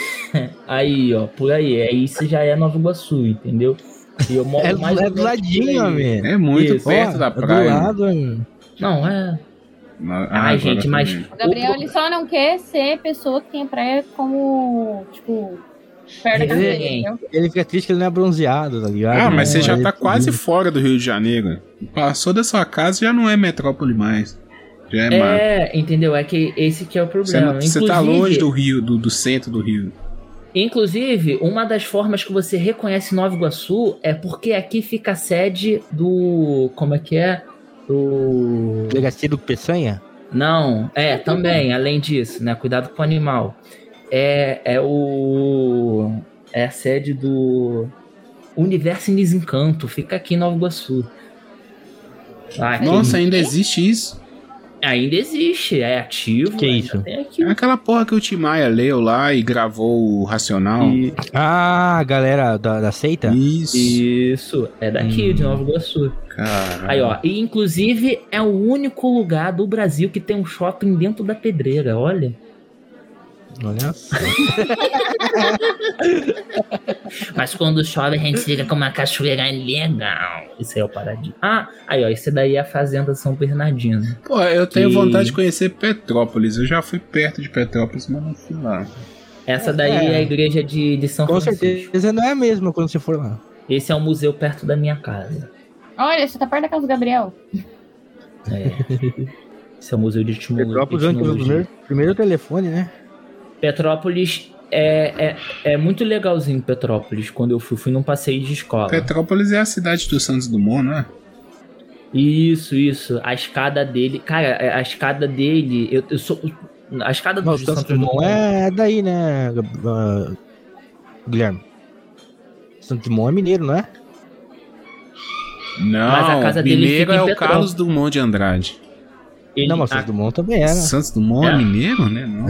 Aí, ó, por aí. É isso já é Nova Iguaçu, entendeu? E eu moro É, mais é ou do menos ladinho, por aí. amigo. É muito Isso. perto Ó, da é do praia. lado, amigo. Não, é. Ah, Ai, agora gente, mas. também. O Gabriel, o- ele só não quer ser pessoa que tem a praia como, tipo, perto da casa Ele- dele, entendeu? Ele fica triste que ele não é bronzeado, tá ligado? Ah, mas você Não, já aí tá ele- quase fora do Rio de Janeiro. Passou da sua casa já não é metrópole mais. Já é, mar. É, entendeu? É que esse que é o Você, problema. não- você tá Inclusive- longe do Rio, do, do centro do Rio. Inclusive, uma das formas que você reconhece Nova Iguaçu é porque aqui fica a sede do. Como é que é? Do. Delegacia do Peçanha? Não, é, também, além disso, né? Cuidado com o animal. É, é o. É a sede do Universo em Desencanto, fica aqui em Nova Iguaçu. Ah, aqui- Nossa, ainda existe isso. ainda existe, é ativo. Que ainda isso? tem aqui. É aquela porra que o Tim Maia leu lá e gravou o Racional. E- Ah, a galera da, da seita? Isso. Isso, é daqui, Hum. de Nova Iguaçu. Caralho. Aí, ó, e inclusive é o único lugar do Brasil que tem um shopping dentro da pedreira, olha. Olha só. Mas quando chove a gente fica com uma cachoeira legal. Isso aí é o paradismo. Ah, aí, ó, esse daí é a Fazenda São Bernardino. Pô, eu tenho Que- vontade de conhecer Petrópolis. Eu já fui perto de Petrópolis, mas não fui lá. Essa daí É. é, a igreja de, de São Com Francisco. certeza não é a mesma quando você for lá. Esse é um museu perto da minha casa. Olha, você tá perto da casa do Gabriel. É. Esse é o museu de etimo- Petrópolis, antes do etnologia. primeiro, primeiro telefone, né? Petrópolis é, é, é muito legalzinho, Petrópolis. Quando eu fui, fui num passeio de escola. Petrópolis é a cidade do Santos Dumont, não é? Isso, isso. A escada dele. Cara, a escada dele. Eu, eu sou. A escada Não, do o Santos Santos Dumont Dumont. é daí, né, Gab- ah, Guilherme? Santos Dumont é mineiro, não é? Não, Mas a casa dele mineiro fica em é o Petrópolis. Carlos Drummond de Andrade. Ele- não, mas o a- Santos Dumont também é, né? Santos Dumont é, É. mineiro, né? Não.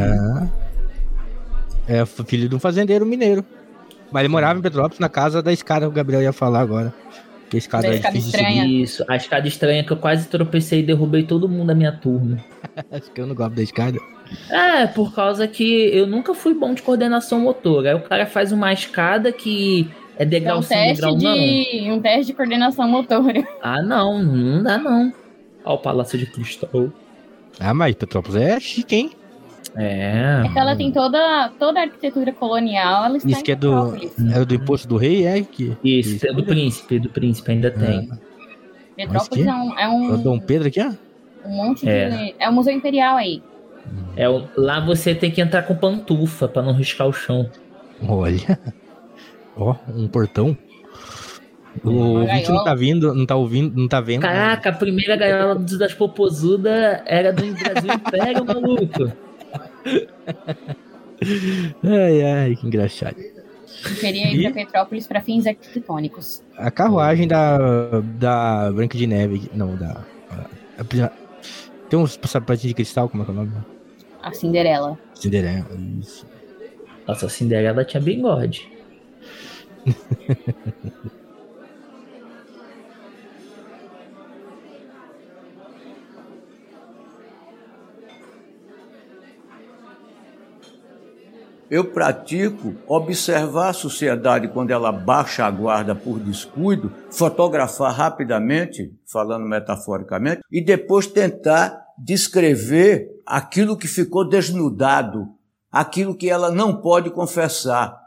É. É filho de um fazendeiro mineiro. Mas ele morava em Petrópolis, na casa da escada, o Gabriel ia falar agora. Que a escada Da é escada difícil de estranha. Isso, a escada estranha que eu quase tropecei e derrubei todo mundo da minha turma. subir. Acho que eu não gosto da escada. É, por causa que eu nunca fui bom de coordenação motora. Aí o cara faz uma escada que é É degrau um sim, teste degrau não. de. Um teste de coordenação motora. Ah, não, não dá não. Ó, o Palácio de Cristal. Ah, mas Petrópolis é chique, hein? É. É que ela tem toda, toda a arquitetura colonial, ela está Isso em que é do, Petrópolis. é do imposto do rei, é? Que, Isso, é do príncipe, do príncipe ainda tem. Petrópolis é um, é um, É o Dom Pedro aqui, ó. um monte É. de. É um museu imperial aí. É, o- lá você tem que entrar com pantufa pra não riscar o chão. Olha. Ó, um portão. O Uma ouvinte não gaiola. tá vindo, não tá ouvindo, não tá vendo. Caraca, a primeira gaiola dos- das popozudas era do Brasil Império, maluco. Ai, ai, que engraçado. Eu queria ir E? pra Petrópolis para fins arquitetônicos. A carruagem da, da Branca de Neve. Não, da. a- a- tem uns sapatinhos de cristal, como é que é o nome? A Cinderela. Cinderela. Isso. Nossa, a Cinderela tinha bigode. eu pratico observar a sociedade quando ela baixa a guarda por descuido, fotografar rapidamente, falando metaforicamente, e depois tentar descrever aquilo que ficou desnudado, aquilo que ela não pode confessar.